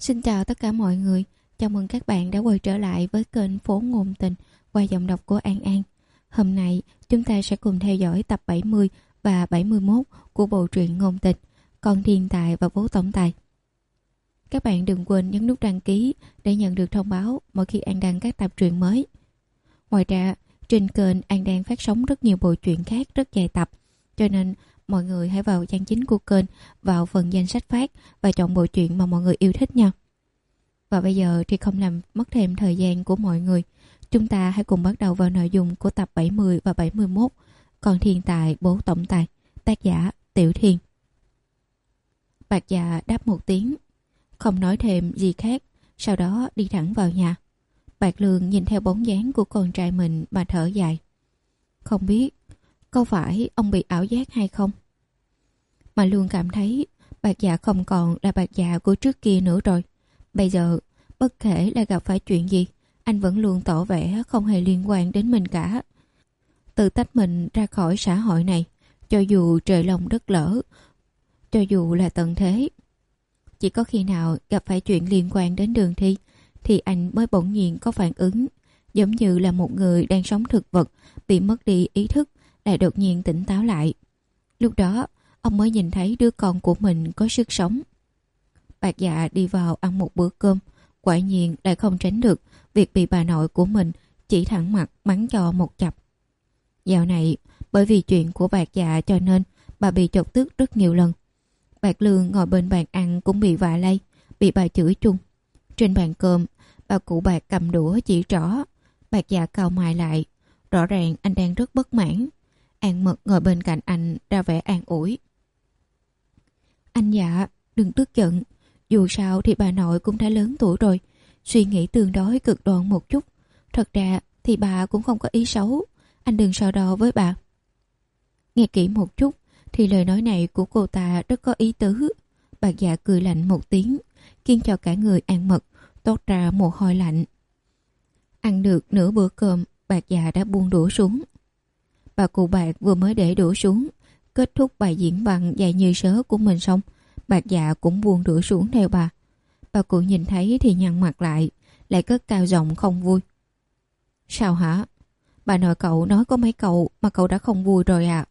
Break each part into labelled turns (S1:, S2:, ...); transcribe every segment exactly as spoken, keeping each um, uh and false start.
S1: Xin chào tất cả mọi người, chào mừng các bạn đã quay trở lại với kênh Phố Ngôn Tình qua giọng đọc của An An. Hôm nay chúng ta sẽ cùng theo dõi tập bảy mươi và bảy mươi mốt của bộ truyện ngôn tình Con Thiên Tài và Bố Tổng Tài. Các bạn đừng quên nhấn nút đăng ký để nhận được thông báo mỗi khi An đăng các tập truyện mới. Ngoài ra, trên kênh An đang phát sóng rất nhiều bộ truyện khác rất dài tập, cho nên mọi người hãy vào trang chính của kênh, vào phần danh sách phát và chọn bộ truyện mà mọi người yêu thích nha. Và bây giờ thì không làm mất thêm thời gian của mọi người, chúng ta hãy cùng bắt đầu vào nội dung của tập bảy mươi và bảy mươi mốt Con Thiên Tài Bố Tổng Tài, tác giả Tiểu Thiên. Bạc Dạ đáp một tiếng, không nói thêm gì khác, sau đó đi thẳng vào nhà. Bạc Lương nhìn theo bóng dáng của con trai mình mà thở dài. Không biết có phải ông bị ảo giác hay không? Mà Lương cảm thấy Bạc Dạ không còn là Bạc Dạ của trước kia nữa rồi. Bây giờ, bất kể là gặp phải chuyện gì, anh vẫn luôn tỏ vẻ không hề liên quan đến mình cả. Tự tách mình ra khỏi xã hội này, cho dù trời lòng đất lỡ, cho dù là tận thế. Chỉ có khi nào gặp phải chuyện liên quan đến Đường Thi, thì anh mới bỗng nhiên có phản ứng, giống như là một người đang sống thực vật, bị mất đi ý thức, lại đột nhiên tỉnh táo lại. Lúc đó, ông mới nhìn thấy đứa con của mình có sức sống. Bạc Dạ đi vào ăn một bữa cơm, quả nhiên lại không tránh được việc bị bà nội của mình chỉ thẳng mặt mắng cho một chập. Dạo này, bởi vì chuyện của Bạc Dạ cho nên bà bị chọc tức rất nhiều lần. Bạc Lương ngồi bên bàn ăn cũng bị vạ lây, bị bà chửi chung. Trên bàn cơm, bà cụ Bạc cầm đũa chỉ trỏ. Bạc Dạ cau mày lại, rõ ràng anh đang rất bất mãn. An Mật ngồi bên cạnh anh ra vẻ an ủi. Anh Dạ, đừng tức giận. Dù sao thì bà nội cũng đã lớn tuổi rồi, suy nghĩ tương đối cực đoan một chút. Thật ra thì bà cũng không có ý xấu, anh đừng so đo với bà. Nghe kỹ một chút thì lời nói này của cô ta rất có ý tứ. Bạc Dạ cười lạnh một tiếng, khiến cho cả người An Mật toát ra mồ hôi lạnh. Ăn được nửa bữa cơm, Bạc Dạ đã buông đũa xuống. Bà cụ Bạc vừa mới để đũa xuống, kết thúc bài diễn văn dài như sớ của mình xong, Bạc Dạ cũng buông đũa xuống theo bà. Bà cụ nhìn thấy thì nhăn mặt lại, lại cất cao giọng không vui. Sao hả? Bà nội cậu nói có mấy câu mà cậu đã không vui rồi à?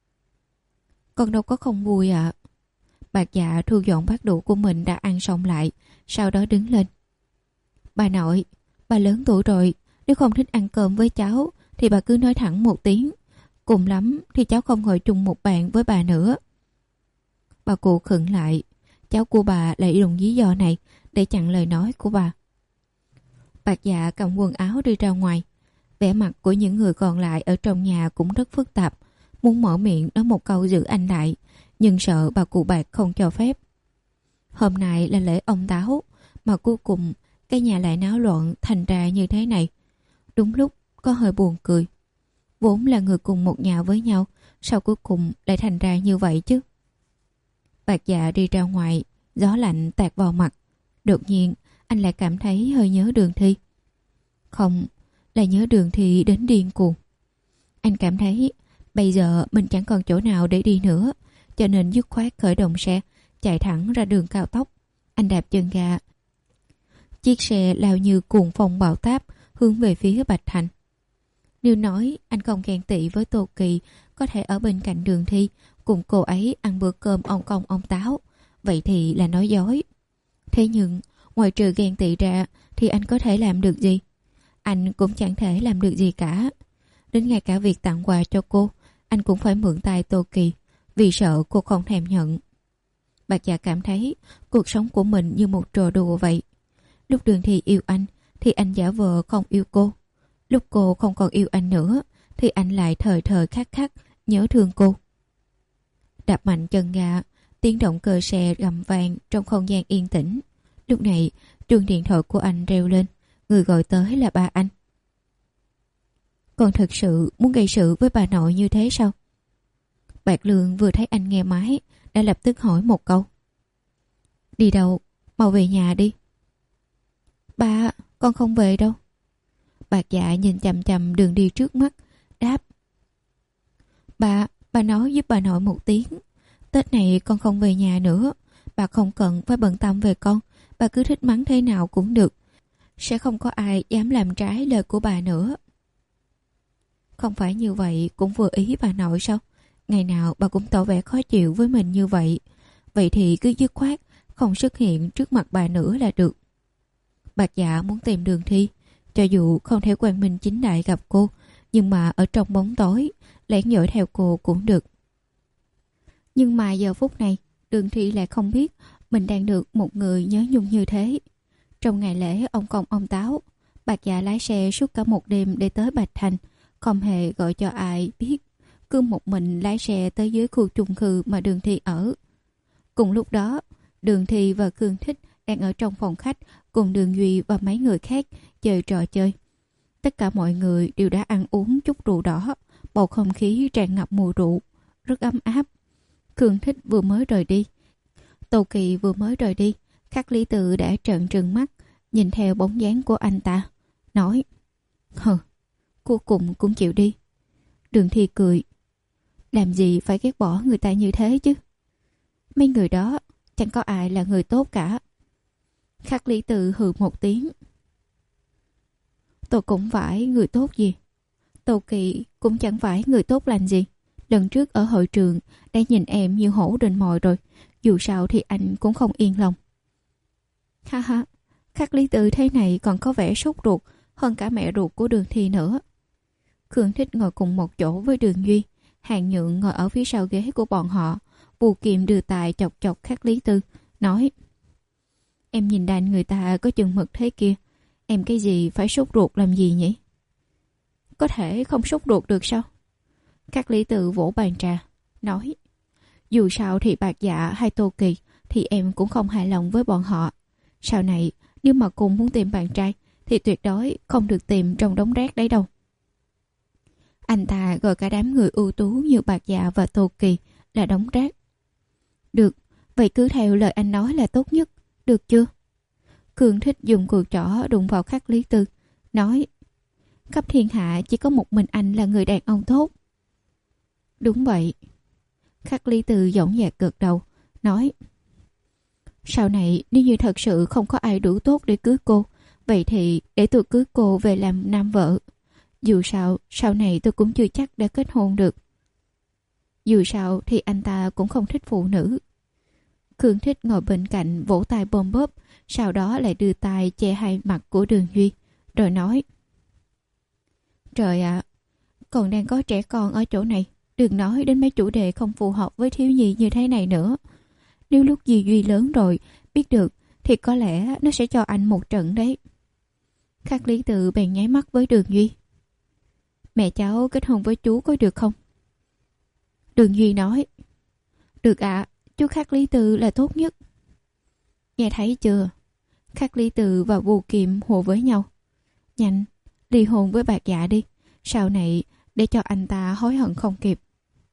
S1: Con đâu có không vui ạ. À. Bạc Dạ thu dọn bát đũa của mình đã ăn xong lại, sau đó đứng lên. Bà nội, bà lớn tuổi rồi, nếu không thích ăn cơm với cháu thì bà cứ nói thẳng một tiếng. Cùng lắm thì cháu không ngồi chung một bàn với bà nữa. Bà cụ khựng lại, cháu của bà lại dùng lý do này để chặn lời nói của bà. Bạc Dạ cầm quần áo đi ra ngoài. Vẻ mặt của những người còn lại ở trong nhà cũng rất phức tạp, muốn mở miệng nói một câu giữ anh lại, nhưng sợ bà cụ Bạc không cho phép. Hôm nay là lễ ông Táo, mà cuối cùng cái nhà lại náo loạn thành ra như thế này. Đúng lúc có hơi buồn cười. Vốn là người cùng một nhà với nhau, sao cuối cùng lại thành ra như vậy chứ? Bạc Dạ đi ra ngoài, gió lạnh tạt vào mặt. Đột nhiên anh lại cảm thấy hơi nhớ Đường Thi. Không, là nhớ Đường Thi đến điên cuồng. Anh cảm thấy bây giờ mình chẳng còn chỗ nào để đi nữa, cho nên dứt khoát khởi động xe, chạy thẳng ra đường cao tốc. Anh đạp chân ga. Chiếc xe lao như cuồng phong bão táp hướng về phía Bạch Thành. Nếu nói anh không ghen tị với Tô Kỳ có thể ở bên cạnh Đường Thi cùng cô ấy ăn bữa cơm ông công ông táo, vậy thì là nói dối. Thế nhưng ngoài trừ ghen tị ra thì anh có thể làm được gì? Anh cũng chẳng thể làm được gì cả. Đến ngay cả việc tặng quà cho cô, anh cũng phải mượn tay Tô Kỳ, vì sợ cô không thèm nhận. Bạc Dạ cảm thấy cuộc sống của mình như một trò đùa vậy. Lúc Đường Thi yêu anh thì anh giả vờ không yêu cô. Lúc cô không còn yêu anh nữa thì anh lại thời thời khắc khắc nhớ thương cô. Đạp mạnh chân ga, tiếng động cơ xe gầm vang trong không gian yên tĩnh. Lúc này chuông điện thoại của anh reo lên, người gọi tới là ba anh. Còn thật sự muốn gây sự với bà nội như thế sao? Bạc Lương vừa thấy anh nghe máy đã lập tức hỏi một câu. Đi đâu? Mau về nhà đi. Ba, con không về đâu. Bạc Dạ nhìn chằm chằm đường đi trước mắt, đáp. Bà, bà nói giúp bà nội một tiếng. Tết này con không về nhà nữa. Bà không cần phải bận tâm về con. bà cứ thích mắng thế nào cũng được. Sẽ không có ai dám làm trái lời của bà nữa. Không phải như vậy cũng vừa ý bà nội sao? Ngày nào bà cũng tỏ vẻ khó chịu với mình như vậy. Vậy thì cứ dứt khoát không xuất hiện trước mặt bà nữa là được. Bạch Dạ muốn tìm Đường Thi, cho dù không thể quang minh chính đại gặp cô, nhưng mà ở trong bóng tối lén dõi theo cô cũng được. Nhưng mà giờ phút này Đường Thi lại không biết mình đang được một người nhớ nhung như thế. Trong ngày lễ ông công ông táo, Bạch Dạ lái xe suốt cả một đêm để tới Bạch Thành, không hề gọi cho ai biết, cứ một mình lái xe tới dưới khu chung cư mà Đường Thi ở. Cùng lúc đó, Đường Thi và Khương Thích đang ở trong phòng khách cùng Đường Duy và mấy người khác chơi trò chơi. Tất cả mọi người đều đã ăn uống chút rượu đỏ, bầu không khí tràn ngập mùi rượu, rất ấm áp. Khương Thích vừa mới rời đi, Tô Kỳ vừa mới rời đi, Khắc Lý Tự đã trợn trừng mắt nhìn theo bóng dáng của anh ta, nói: "Hừ, cuối cùng cũng chịu đi." Đường Thi cười: "Làm gì phải ghét bỏ người ta như thế chứ? Mấy người đó chẳng có ai là người tốt cả." Khắc Lý Tự hừ một tiếng: "Tôi cũng phải người tốt gì? Tô Kỳ cũng chẳng phải người tốt lành gì. Lần trước ở hội trường đã nhìn em như hổ rình mồi rồi, dù sao thì anh cũng không yên lòng." Ha ha, Khắc Lý Tự thế này còn có vẻ sốt ruột hơn cả mẹ ruột của Đường Thi nữa. Khương Thích ngồi cùng một chỗ với Đường Duy, Hàng Nhượng ngồi ở phía sau ghế của bọn họ. Bù Kiệm đưa tài chọc chọc Khắc Lý Tư, nói: "Em nhìn đàn người ta có chừng mực thế kia, em cái gì phải sốt ruột làm gì nhỉ?" "Có thể không sốt ruột được sao?" Khắc Lý Tư vỗ bàn trà, nói: "Dù sao thì Bạch Dạ hay Tô Kỳ thì em cũng không hài lòng với bọn họ. Sau này nếu mà cùng muốn tìm bạn trai thì tuyệt đối không được tìm trong đống rác đấy đâu." Anh ta gọi cả đám người ưu tú như Bạch Dạ và Tô Kỳ là đống rác. "Được, vậy cứ theo lời anh nói là tốt nhất, được chưa?" Khương Thích dùng cùi trỏ đụng vào Khắc Lý Tư, nói: "Khắp thiên hạ chỉ có một mình anh là người đàn ông tốt." "Đúng vậy." Khắc Lý Tư dõng dạc gật đầu, nói: "Sau này nếu như thật sự không có ai đủ tốt để cưới cô, vậy thì để tôi cưới cô về làm nam vợ. Dù sao sau này tôi cũng chưa chắc đã kết hôn được." Dù sao thì anh ta cũng không thích phụ nữ. Khương Thích ngồi bên cạnh vỗ tay bôm bóp, sau đó lại đưa tay che hai mặt của Đường Duy, rồi nói: "Trời ạ, à, còn đang có trẻ con ở chỗ này, đừng nói đến mấy chủ đề không phù hợp với thiếu nhi như thế này nữa. Nếu lúc Duy Duy lớn rồi biết được thì có lẽ nó sẽ cho anh một trận đấy." Khắc Lý Tự bèn nháy mắt với Đường Duy: "Mẹ cháu kết hôn với chú có được không?" Đường Duy nói: "Được ạ, à, chú Khắc Lý Tự là tốt nhất." Nghe thấy chưa? Khắc Lý Tự và Bù Kiệm hùa với nhau: "Nhanh, ly hôn với Bạch Dạ đi, sau này để cho anh ta hối hận không kịp."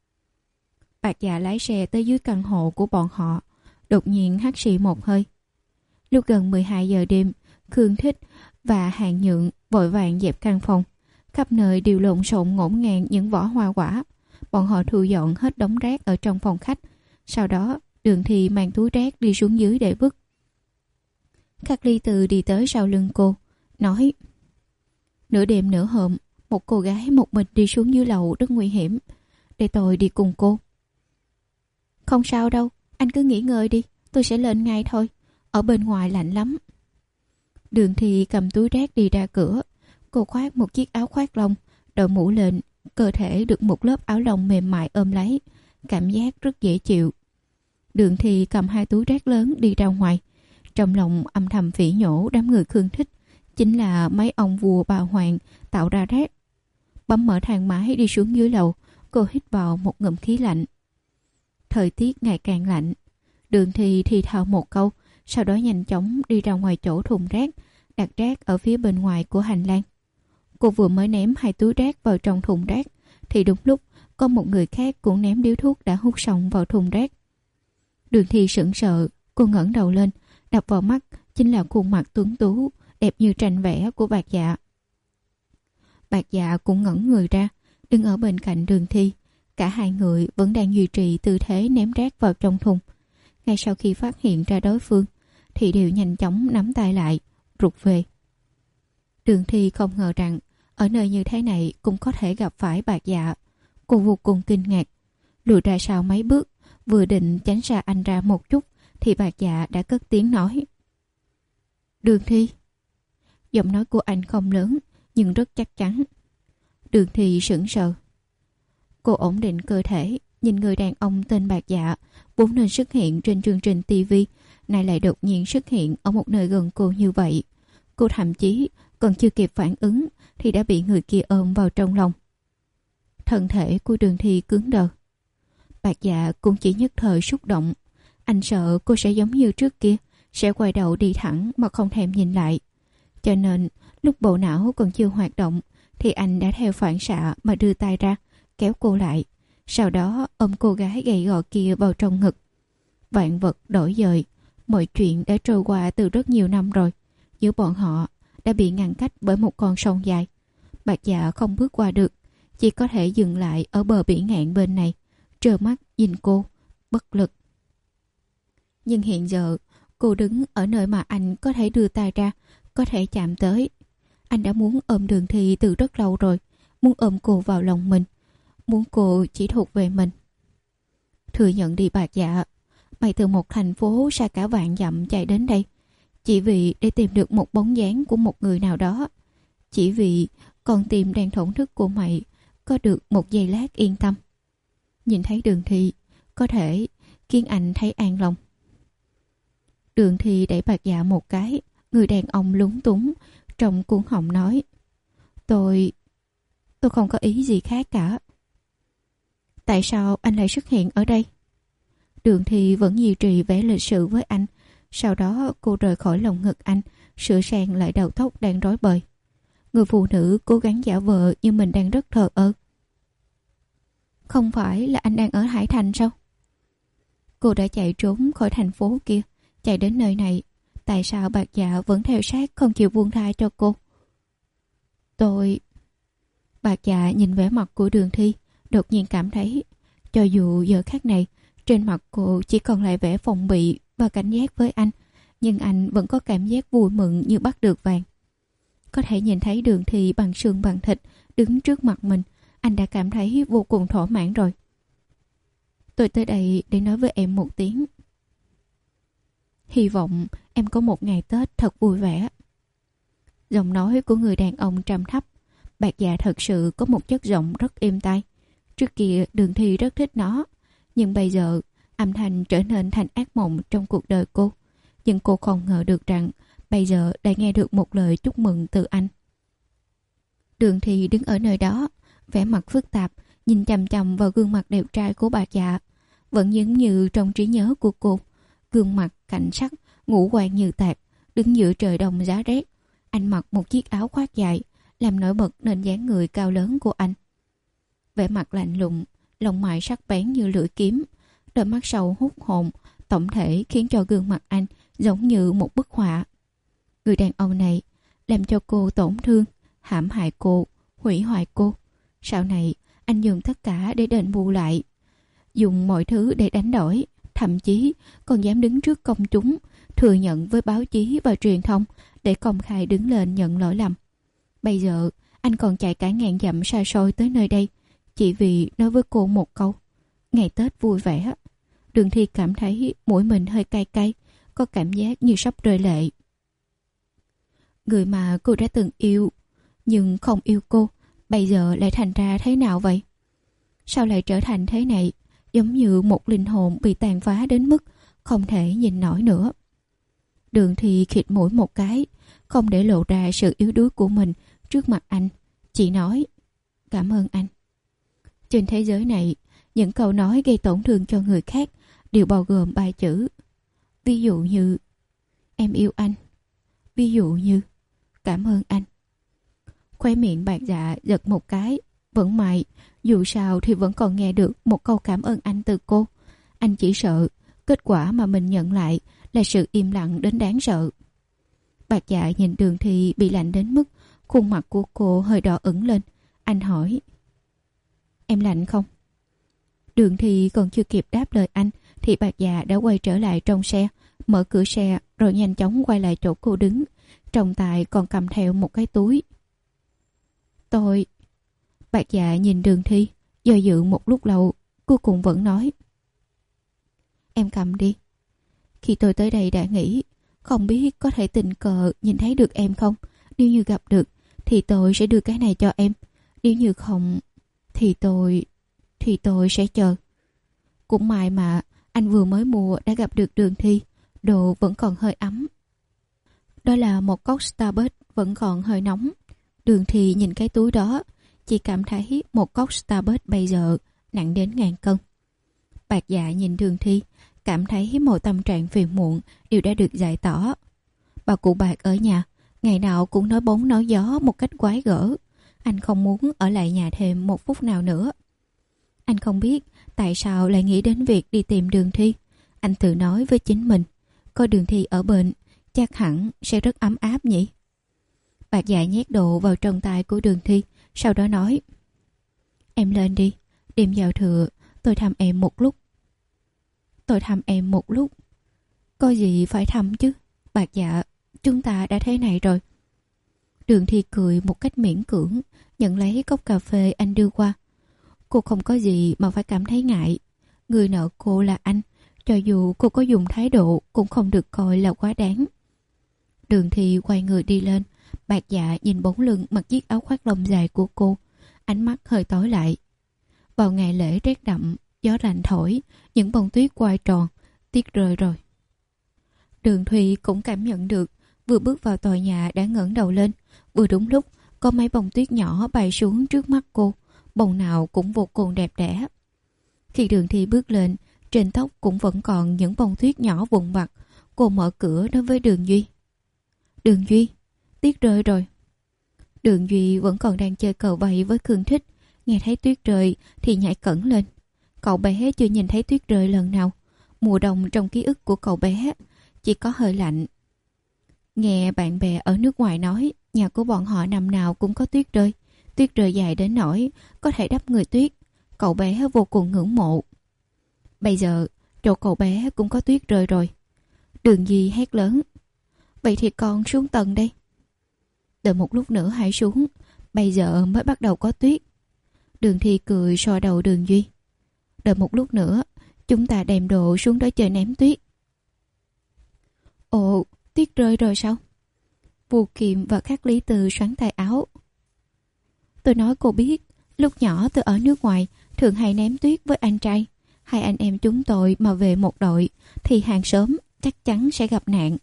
S1: Bạch Dạ lái xe tới dưới căn hộ của bọn họ, đột nhiên hắt xì một hơi. Lúc gần mười hai giờ đêm, Khương Thích và Hàng Nhượng vội vàng dẹp căn phòng. Khắp nơi đều lộn xộn ngổn ngang những vỏ hoa quả. Bọn họ thu dọn hết đống rác ở trong phòng khách. Sau đó Đường Thi mang túi rác đi xuống dưới để vứt. Khắc Ly Từ đi tới sau lưng cô, nói: "Nửa đêm nửa hôm, một cô gái một mình đi xuống dưới lầu rất nguy hiểm. Để tôi đi cùng cô." "Không sao đâu, anh cứ nghỉ ngơi đi, tôi sẽ lên ngay thôi. Ở bên ngoài lạnh lắm." Đường Thi cầm túi rác đi ra cửa. Cô khoác một chiếc áo khoác lông, đội mũ lên, cơ thể được một lớp áo lông mềm mại ôm lấy, cảm giác rất dễ chịu. Đường Thi cầm hai túi rác lớn đi ra ngoài, trong lòng âm thầm phỉ nhổ đám người Khương Thích chính là mấy ông vua bà hoàng tạo ra rác. Bấm mở thang máy đi xuống dưới lầu, cô hít vào một ngụm khí lạnh. Thời tiết ngày càng lạnh. Đường Thi thì thào một câu, sau đó nhanh chóng đi ra ngoài chỗ thùng rác, đặt rác ở phía bên ngoài của hành lang. Cô vừa mới ném hai túi rác vào trong thùng rác thì đúng lúc có một người khác cũng ném điếu thuốc đã hút xong vào thùng rác. Đường Thi sững sờ, cô ngẩng đầu lên, đập vào mắt chính là khuôn mặt tuấn tú, đẹp như tranh vẽ của Bạch Dạ. Bạch Dạ cũng ngẩng người ra, đứng ở bên cạnh Đường Thi. Cả hai người vẫn đang duy trì tư thế ném rác vào trong thùng. Ngay sau khi phát hiện ra đối phương thì đều nhanh chóng nắm tay lại, rụt về. Đường Thi không ngờ rằng ở nơi như thế này cũng có thể gặp phải Bạc Dạ. Cô vô cùng kinh ngạc, lùi ra sau mấy bước, vừa định tránh xa anh ra một chút thì Bạc Dạ đã cất tiếng nói: Đường Thi. Giọng nói của anh không lớn nhưng rất chắc chắn. Đường Thi sững sờ. Cô ổn định cơ thể, nhìn người đàn ông tên Bạc Dạ vốn nên xuất hiện trên chương trình ti vi, nay lại đột nhiên xuất hiện ở một nơi gần cô như vậy. Cô thậm chí còn chưa kịp phản ứng thì đã bị người kia ôm vào trong lòng. Thân thể của Đường Thi cứng đờ. Bạc Dạ cũng chỉ nhất thời xúc động. Anh sợ cô sẽ giống như trước kia, sẽ quay đầu đi thẳng mà không thèm nhìn lại. Cho nên lúc bộ não còn chưa hoạt động thì anh đã theo phản xạ mà đưa tay ra kéo cô lại, sau đó ôm cô gái gầy gò kia vào trong ngực. Vạn vật đổi dời, mọi chuyện đã trôi qua từ rất nhiều năm rồi. Giữa bọn họ đã bị ngăn cách bởi một con sông dài. Bạc Dạ không bước qua được, chỉ có thể dừng lại ở bờ biển ngạn bên này, trơ mắt nhìn cô, bất lực. Nhưng hiện giờ cô đứng ở nơi mà anh có thể đưa tay ra, có thể chạm tới. Anh đã muốn ôm Đường Thi từ rất lâu rồi, muốn ôm cô vào lòng mình, muốn cô chỉ thuộc về mình. Thừa nhận đi Bạc Dạ, mày từ một thành phố xa cả vạn dặm chạy đến đây, chỉ vì để tìm được một bóng dáng của một người nào đó. Chỉ vì con tim đang thổn thức của mày có được một giây lát yên tâm. Nhìn thấy Đường Thi có thể khiến anh thấy an lòng. Đường Thi đẩy Bạc Dạ một cái. Người đàn ông lúng túng trong cuốn họng nói: Tôi... tôi không có ý gì khác cả. Tại sao anh lại xuất hiện ở đây? Đường Thi vẫn duy trì vẻ lịch sự với anh. Sau đó cô rời khỏi lồng ngực anh, sửa sang lại đầu tóc đang rối bời. Người phụ nữ cố gắng giả vờ như mình đang rất thờ ơ. Không phải là anh đang ở Hải Thành sao? Cô đã chạy trốn khỏi thành phố kia, chạy đến nơi này. Tại sao Bạc Dạ vẫn theo sát không chịu buông tha cho cô? Tôi... Bạc Dạ nhìn vẻ mặt của Đường Thi, đột nhiên cảm thấy cho dù giờ khắc này trên mặt cô chỉ còn lại vẻ phòng bị và cảnh giác với anh, nhưng anh vẫn có cảm giác vui mừng như bắt được vàng. Có thể nhìn thấy Đường Thi bằng xương bằng thịt đứng trước mặt mình, anh đã cảm thấy vô cùng thỏa mãn rồi. Tôi tới đây để nói với em một tiếng. Hy vọng em có một ngày Tết thật vui vẻ. Giọng nói của người đàn ông trầm thấp. Bạc Dạ thật sự có một chất giọng rất êm tai. Trước kia Đường Thi rất thích nó, nhưng bây giờ âm thanh trở nên thành ác mộng trong cuộc đời cô. Nhưng cô không ngờ được rằng bây giờ đã nghe được một lời chúc mừng từ anh. Đường Thi đứng ở nơi đó, vẻ mặt phức tạp, nhìn chằm chằm vào gương mặt đẹp trai của Bạc Dạ. Vẫn giống như trong trí nhớ của cô, gương mặt cảnh sắc, ngũ quan như tạc, đứng giữa trời đông giá rét. Anh mặc một chiếc áo khoác dài, làm nổi bật nên dáng người cao lớn của anh. Vẻ mặt lạnh lùng, lông mày sắc bén như lưỡi kiếm, đôi mắt sâu hút hồn, tổng thể khiến cho gương mặt anh giống như một bức họa. Người đàn ông này làm cho cô tổn thương, hãm hại cô, hủy hoại cô. Sau này anh dùng tất cả để đền bù lại, dùng mọi thứ để đánh đổi, thậm chí còn dám đứng trước công chúng, thừa nhận với báo chí và truyền thông để công khai đứng lên nhận lỗi lầm. Bây giờ anh còn chạy cả ngàn dặm xa xôi tới nơi đây, chỉ vì nói với cô một câu: ngày Tết vui vẻ. Đường Thi cảm thấy mũi mình hơi cay cay, có cảm giác như sắp rơi lệ. Người mà cô đã từng yêu nhưng không yêu cô, bây giờ lại thành ra thế nào vậy? Sao lại trở thành thế này? Giống như một linh hồn bị tàn phá đến mức không thể nhìn nổi nữa. Đường Thi khịt mũi một cái, không để lộ ra sự yếu đuối của mình trước mặt anh, chỉ nói: cảm ơn anh. Trên thế giới này, những câu nói gây tổn thương cho người khác đều bao gồm ba chữ. Ví dụ như em yêu anh, ví dụ như cảm ơn anh. Khóe miệng Bạc Dạ giật một cái, vẫn mày, dù sao thì vẫn còn nghe được một câu cảm ơn anh từ cô. Anh chỉ sợ kết quả mà mình nhận lại là sự im lặng đến đáng sợ. Bạc Dạ nhìn Đường Thi bị lạnh đến mức khuôn mặt của cô hơi đỏ ửng lên. Anh hỏi: em lạnh không? Đường Thi còn chưa kịp đáp lời anh thì Bạc Dạ đã quay trở lại trong xe, mở cửa xe rồi nhanh chóng quay lại chỗ cô đứng, trong tay còn cầm theo một cái túi. Tôi... Bạc Dạ nhìn Đường Thi, do dự một lúc lâu, cuối cùng vẫn nói. Em cầm đi. Khi tôi tới đây đã nghĩ, không biết có thể tình cờ nhìn thấy được em không? Nếu như gặp được, thì tôi sẽ đưa cái này cho em. Nếu như không, thì tôi... Thì tôi sẽ chờ. Cũng may mà anh vừa mới mua đã gặp được Đường Thi, đồ vẫn còn hơi ấm. Đó là một cốc Starbucks vẫn còn hơi nóng. Đường Thi nhìn cái túi đó, chỉ cảm thấy một cốc Starbucks bây giờ nặng đến ngàn cân. Bạc Dạ nhìn Đường Thi, cảm thấy mọi tâm trạng phiền muộn đều đã được giải tỏa. Bà cụ Bạc ở nhà, ngày nào cũng nói bóng nói gió một cách quái gở. Anh không muốn ở lại nhà thêm một phút nào nữa. Anh không biết tại sao lại nghĩ đến việc đi tìm Đường Thi. Anh tự nói với chính mình, có Đường Thi ở bên, chắc hẳn sẽ rất ấm áp nhỉ. Bạc Dạ nhét đồ vào trong tay của Đường Thi, sau đó nói. Em lên đi, đêm giao thừa tôi thăm em một lúc. Tôi thăm em một lúc? Có gì phải thăm chứ? Bạc Dạ, chúng ta đã thế này rồi. Đường Thi cười một cách miễn cưỡng, nhận lấy cốc cà phê anh đưa qua. Cô không có gì mà phải cảm thấy ngại. Người nợ cô là anh, cho dù cô có dùng thái độ cũng không được coi là quá đáng. Đường Thi quay người đi lên. Bạc Dạ nhìn bóng lưng mặc chiếc áo khoác lông dài của cô, ánh mắt hơi tối lại. Vào ngày lễ rét đậm, gió lạnh thổi, những bông tuyết quay tròn, tuyết rơi rồi. Đường Thùy cũng cảm nhận được, vừa bước vào tòa nhà đã ngẩng đầu lên, vừa đúng lúc có mấy bông tuyết nhỏ bay xuống trước mắt cô, bông nào cũng vô cùng đẹp đẽ. Khi Đường Thi bước lên, trên tóc cũng vẫn còn những bông tuyết nhỏ vụn vặt. Cô mở cửa nói với Đường Duy. Đường Duy, tuyết rơi rồi. Đường Duy vẫn còn đang chơi cờ vây với Khương Thích, nghe thấy tuyết rơi thì nhảy cẫng lên. Cậu bé chưa nhìn thấy tuyết rơi lần nào. Mùa đông trong ký ức của cậu bé chỉ có hơi lạnh. Nghe bạn bè ở nước ngoài nói, nhà của bọn họ năm nào cũng có tuyết rơi. Tuyết rơi dài đến nỗi có thể đắp người tuyết. Cậu bé vô cùng ngưỡng mộ. Bây giờ chỗ cậu bé cũng có tuyết rơi rồi. Đường Duy hét lớn. Vậy thì con xuống tầng đây. Đợi một lúc nữa hãy xuống, bây giờ mới bắt đầu có tuyết. Đường Thi cười so đầu Đường Duy. Đợi một lúc nữa, chúng ta đem đồ xuống đó chơi ném tuyết. Ồ, tuyết rơi rồi sao? Vu Kiệm và Khắc Lý Từ xoắn tay áo. Tôi nói cô biết, lúc nhỏ tôi ở nước ngoài thường hay ném tuyết với anh trai. Hai anh em chúng tôi mà về một đội thì hàng xóm chắc chắn sẽ gặp nạn.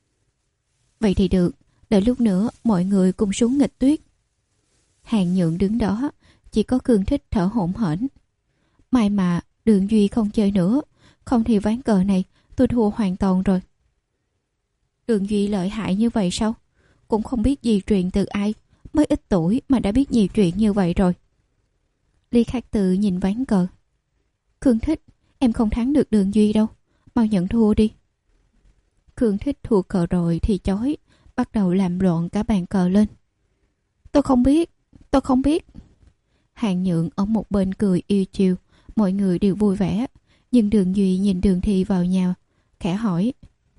S1: Vậy thì được, đợi lúc nữa mọi người cùng xuống nghịch tuyết. Hàng Nhượng đứng đó, chỉ có Khương Thích thở hổn hển. May mà Đường Duy không chơi nữa, không thì ván cờ này tôi thua hoàn toàn rồi. Đường Duy lợi hại như vậy sao? Cũng không biết gì truyền từ ai, mới ít tuổi mà đã biết nhiều chuyện như vậy rồi. Lý Khắc Từ nhìn ván cờ. Khương Thích, em không thắng được Đường Duy đâu, mau nhận thua đi. Khương Thích thua cờ rồi thì chối, bắt đầu làm loạn cả bàn cờ lên. Tôi không biết, tôi không biết. Hàng Nhượng ở một bên cười yêu chiều, mọi người đều vui vẻ. Nhưng Đường Duy nhìn Đường Thi vào nhà, khẽ hỏi.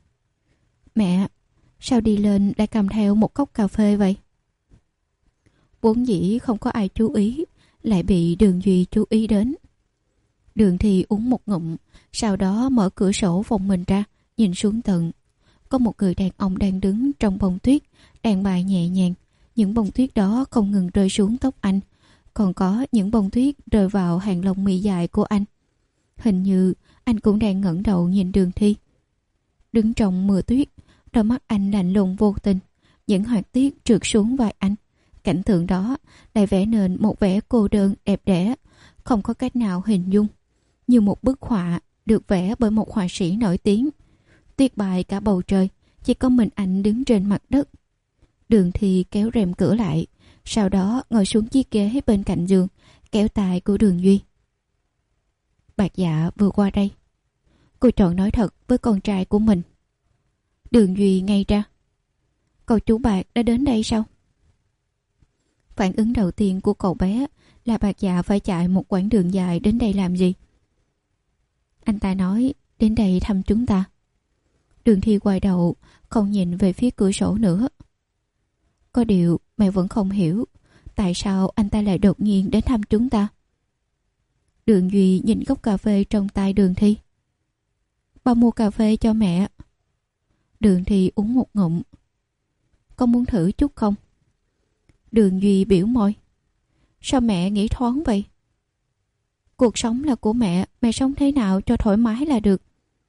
S1: Mẹ, sao đi lên đã cầm theo một cốc cà phê vậy? Vốn dĩ không có ai chú ý, lại bị Đường Duy chú ý đến. Đường Thi uống một ngụm, sau đó mở cửa sổ phòng mình ra, nhìn xuống tầng. Có một người đàn ông đang đứng trong bông tuyết, đàn bài nhẹ nhàng. Những bông tuyết đó không ngừng rơi xuống tóc anh, còn có những bông tuyết rơi vào hàng lông mi dài của anh. Hình như anh cũng đang ngẩng đầu nhìn Đường Thi. Đứng trong mưa tuyết, đôi mắt anh lạnh lùng vô tình, những hạt tuyết trượt xuống vai anh. Cảnh tượng đó lại vẽ nên một vẻ cô đơn đẹp đẽ, không có cách nào hình dung, như một bức họa được vẽ bởi một họa sĩ nổi tiếng. Tuyết bày cả bầu trời, chỉ có mình anh đứng trên mặt đất. Đường Thi kéo rèm cửa lại, sau đó ngồi xuống chiếc ghế bên cạnh giường, kéo tay của Đường Duy. Bạc Dạ vừa qua đây. Cô chọn nói thật với con trai của mình. Đường Duy ngay ra. Cậu chú Bạc đã đến đây sao? Phản ứng đầu tiên của cậu bé là Bạc Dạ phải chạy một quãng đường dài đến đây làm gì? Anh ta nói đến đây thăm chúng ta. Đường Thi quay đầu, không nhìn về phía cửa sổ nữa. Có điều mẹ vẫn không hiểu tại sao anh ta lại đột nhiên đến thăm chúng ta. Đường Duy nhìn cốc cà phê trong tay Đường Thi. Ba mua cà phê cho mẹ. Đường Thi uống một ngụm. Con muốn thử chút không? Đường Duy biểu môi. Sao mẹ nghĩ thoáng vậy? Cuộc sống là của mẹ, mẹ sống thế nào cho thoải mái là được.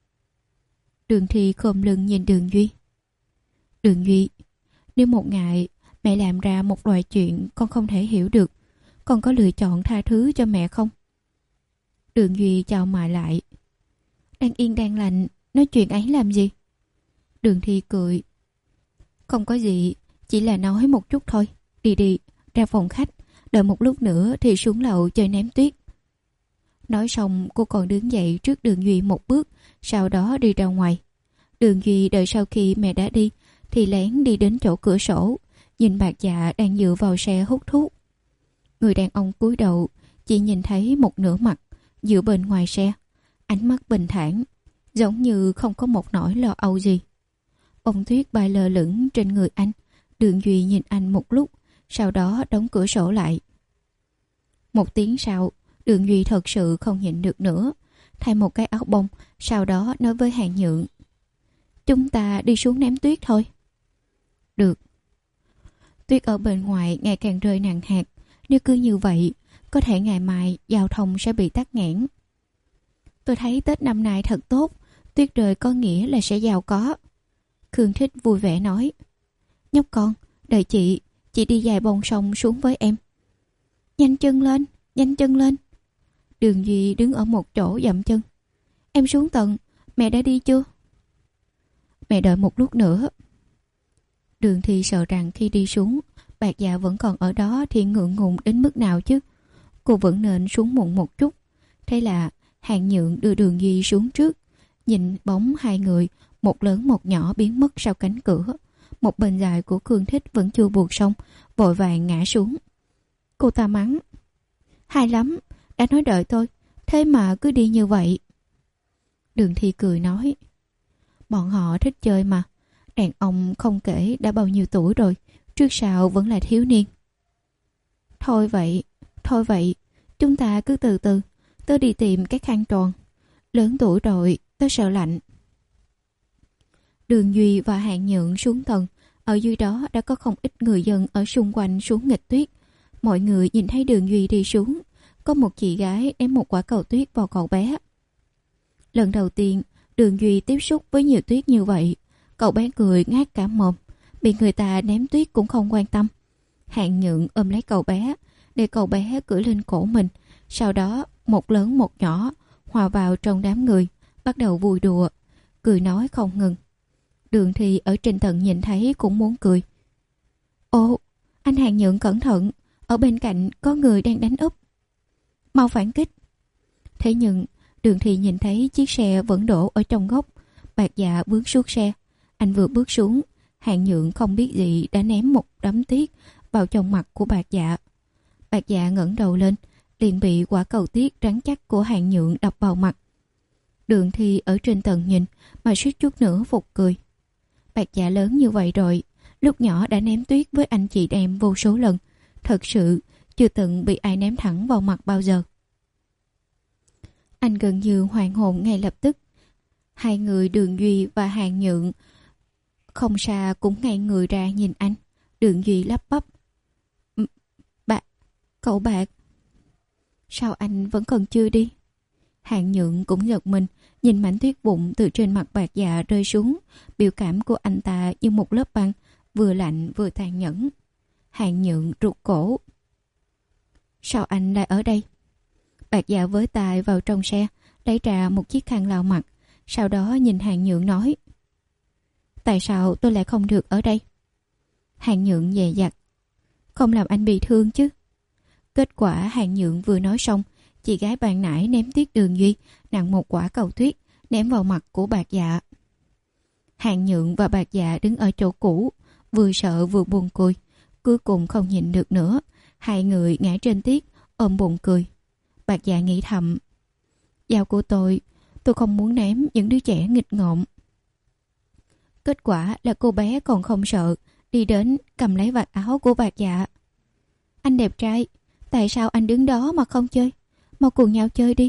S1: Đường Thi khom lưng nhìn Đường Duy. Đường Duy, nếu một ngày mẹ làm ra một loại chuyện con không thể hiểu được, con có lựa chọn tha thứ cho mẹ không? Đường Duy chào mày lại. Đang yên đang lành, nói chuyện ấy làm gì? Đường Thi cười. Không có gì, chỉ là nói một chút thôi. Đi đi, ra phòng khách, đợi một lúc nữa thì xuống lầu chơi ném tuyết. Nói xong cô còn đứng dậy trước Đường Duy một bước, sau đó đi ra ngoài. Đường Duy đợi sau khi mẹ đã đi thì lén đi đến chỗ cửa sổ, nhìn Bạc Dạ đang dựa vào xe hút thuốc. Người đàn ông cúi đầu chỉ nhìn thấy một nửa mặt giữa bên ngoài xe, ánh mắt bình thản, giống như không có một nỗi lo âu gì. Bông tuyết bay lơ lửng trên người anh. Đường Duy nhìn anh một lúc, sau đó đóng cửa sổ lại. Một tiếng sau, Đường Duy thật sự không nhịn được nữa, thay một cái áo bông, sau đó nói với Hàng Nhượng. Chúng ta đi xuống ném tuyết thôi. Được. Tuyết ở bên ngoài ngày càng rơi nặng hạt. Nếu cứ như vậy, có thể ngày mai giao thông sẽ bị tắc nghẽn. Tôi thấy Tết năm nay thật tốt, tuyết rơi có nghĩa là sẽ giàu có. Khương Thích vui vẻ nói. Nhóc con, đợi chị, chị đi dài bồng sông xuống với em. Nhanh chân lên, nhanh chân lên. Đường Duy đứng ở một chỗ dậm chân. Em xuống tầng, mẹ đã đi chưa? Mẹ đợi một lúc nữa. Đường Thi sợ rằng khi đi xuống, Bạc Dạ vẫn còn ở đó thì ngượng ngùng đến mức nào chứ. Cô vẫn nên xuống muộn một chút. Thế là Hàng Nhượng đưa Đường Duy xuống trước, nhìn bóng hai người, một lớn một nhỏ biến mất sau cánh cửa. Một bên dài của Khương Thích vẫn chưa buộc xong, vội vàng ngã xuống. Cô ta mắng. Hay lắm, đã nói đợi tôi, thế mà cứ đi như vậy. Đường Thi cười nói. Bọn họ thích chơi mà. Đàn ông không kể đã bao nhiêu tuổi rồi, trước sau vẫn là thiếu niên. Thôi vậy, thôi vậy, chúng ta cứ từ từ. Tớ đi tìm cái khăn tròn. Lớn tuổi rồi, tớ sợ lạnh. Đường Duy và Hàng Nhượng xuống tầng. Ở dưới đó đã có không ít người dân ở xung quanh xuống nghịch tuyết. Mọi người nhìn thấy Đường Duy đi xuống. Có một chị gái ném một quả cầu tuyết vào cậu bé. Lần đầu tiên Đường Duy tiếp xúc với nhiều tuyết như vậy. Cậu bé cười ngát cả mồm. Bị người ta ném tuyết cũng không quan tâm. Hàng Nhượng ôm lấy cậu bé, để cậu bé cưỡi lên cổ mình. Sau đó một lớn một nhỏ hòa vào trong đám người, bắt đầu vui đùa, cười nói không ngừng. Đường Thi ở trên tầng nhìn thấy cũng muốn cười. Ồ, anh Hàng Nhượng cẩn thận, ở bên cạnh có người đang đánh úp. Mau phản kích. Thế nhưng Đường Thi nhìn thấy chiếc xe vẫn đổ ở trong góc. Bạc Dạ bước xuống xe. Anh vừa bước xuống, Hàng Nhượng không biết gì đã ném một đám tuyết vào trong mặt của Bạc Dạ. Bạc Dạ ngẩng đầu lên, liền bị quả cầu tuyết rắn chắc của Hàng Nhượng đập vào mặt. Đường Thi ở trên tầng nhìn mà suýt chút nữa phục cười. Bạc Dạ lớn như vậy rồi, lúc nhỏ đã ném tuyết với anh chị em vô số lần, thật sự chưa từng bị ai ném thẳng vào mặt bao giờ. Anh gần như hoàn hồn ngay lập tức. Hai người Đường Duy và Hàng Nhượng không xa cũng ngay người ra nhìn anh. Đường Duy lắp bắp. Bạc, cậu Bạc, sao anh vẫn còn chưa đi? Hàng Nhượng cũng giật mình, nhìn mảnh tuyết vụn từ trên mặt Bạc Dạ rơi xuống. Biểu cảm của anh ta như một lớp băng, vừa lạnh vừa tàn nhẫn. Hàng Nhượng rụt cổ. Sao anh lại ở đây? Bạc Dạ với tay vào trong xe, lấy ra một chiếc khăn lau mặt, sau đó nhìn Hàng Nhượng nói. Tại sao tôi lại không được ở đây? Hàng Nhượng dè dặt. Không làm anh bị thương chứ? Kết quả Hàng Nhượng vừa nói xong, chị gái ban nãy ném tuyết Đường Duy nặng một quả cầu tuyết ném vào mặt của Bạc Dạ. Hàng Nhượng và Bạc Dạ đứng ở chỗ cũ, vừa sợ vừa buồn cười. Cuối cùng không nhịn được nữa, hai người ngã trên tuyết ôm bụng cười. Bạc Dạ nghĩ thầm. Dao của tôi, tôi không muốn ném những đứa trẻ nghịch ngợm. Kết quả là cô bé còn không sợ, đi đến cầm lấy vạt áo của Bạc Dạ. Anh đẹp trai, tại sao anh đứng đó mà không chơi? Mau cùng nhau chơi đi.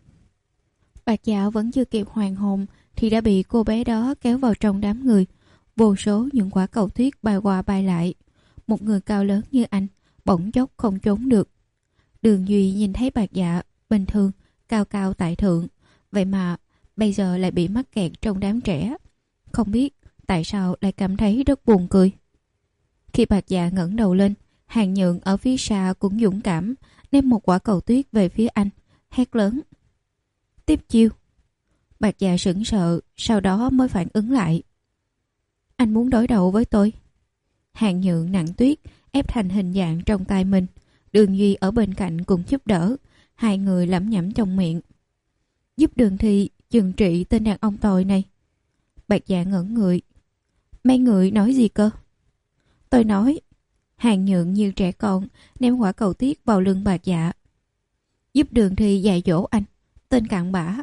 S1: Bạc Dạ vẫn chưa kịp hoàn hồn thì đã bị cô bé đó kéo vào trong đám người. Vô số những quả cầu tuyết bay qua bay lại. Một người cao lớn như anh bỗng chốc không trốn được. Đường Duy nhìn thấy Bạc Dạ bình thường, cao cao tại thượng, vậy mà bây giờ lại bị mắc kẹt trong đám trẻ. Không biết tại sao lại cảm thấy rất buồn cười. Khi Bạc Dạ ngẩng đầu lên, Hàn Nhượng ở phía xa cũng dũng cảm ném một quả cầu tuyết về phía anh, hét lớn: Tiếp chiêu. Bạc Dạ sững sờ, sau đó mới phản ứng lại. Anh muốn đối đầu với tôi? Hàn Nhượng nặng tuyết ép thành hình dạng trong tay mình. Đường Duy ở bên cạnh cùng giúp đỡ. Hai người lẩm nhẩm trong miệng: Giúp Đường Thi trừng trị tên đàn ông tồi này. Bạc Dạ ngẩn người. Mấy người nói gì cơ? Tôi nói. Hàn Nhượng như trẻ con ném quả cầu tuyết vào lưng Bạc Dạ. Giúp Đường Thi dạy dỗ anh, tên cặn bã.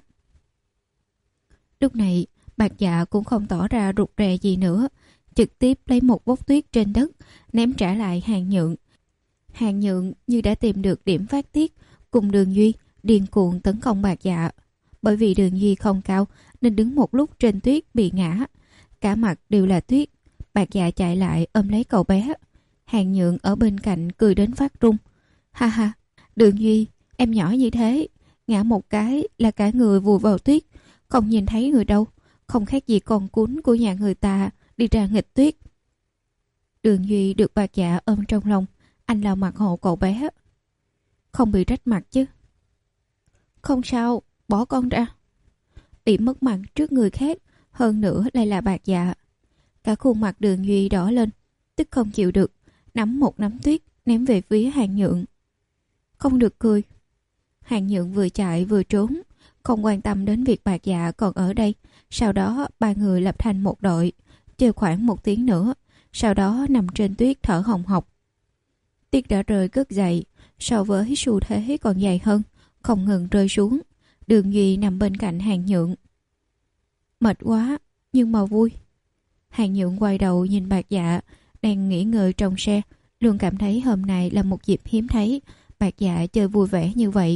S1: Lúc này Bạc Dạ cũng không tỏ ra rụt rè gì nữa, trực tiếp lấy một vốc tuyết trên đất ném trả lại Hàn Nhượng. Hàn Nhượng như đã tìm được điểm phát tiết, cùng Đường Duy điên cuồng tấn công Bạc Dạ. Bởi vì Đường Duy không cao nên đứng một lúc trên tuyết bị ngã, cả mặt đều là tuyết. Bạc Dạ chạy lại ôm lấy cậu bé. Hàn Nhượng ở bên cạnh cười đến phát run. Ha ha, Đường Duy, em nhỏ như thế, ngã một cái là cả người vùi vào tuyết, không nhìn thấy người đâu, không khác gì con cún của nhà người ta đi ra nghịch tuyết. Đường Duy được Bạc Dạ ôm trong lòng, anh lau mặt hộ cậu bé. Không bị rách mặt chứ? Không sao, bỏ con ra. Bị mất mặt trước người khác, hơn nữa lại là Bạc Dạ. Cả khuôn mặt Đường Duy đỏ lên, tức không chịu được, nắm một nắm tuyết ném về phía Hàn Nhượng. Không được cười. Hàn Nhượng vừa chạy vừa trốn, không quan tâm đến việc Bạc Dạ còn ở đây. Sau đó ba người lập thành một đội, chơi khoảng một tiếng nữa, sau đó nằm trên tuyết thở hồng hộc. Tuyết đã rơi cất dậy, so với xu thế còn dày hơn, không ngừng rơi xuống. Đường Duy nằm bên cạnh Hàn Nhượng. Mệt quá, nhưng mà vui. Hàn Nhượng quay đầu nhìn Bạc Dạ đang nghỉ ngơi trong xe, luôn cảm thấy hôm nay là một dịp hiếm thấy Bạc Dạ chơi vui vẻ như vậy.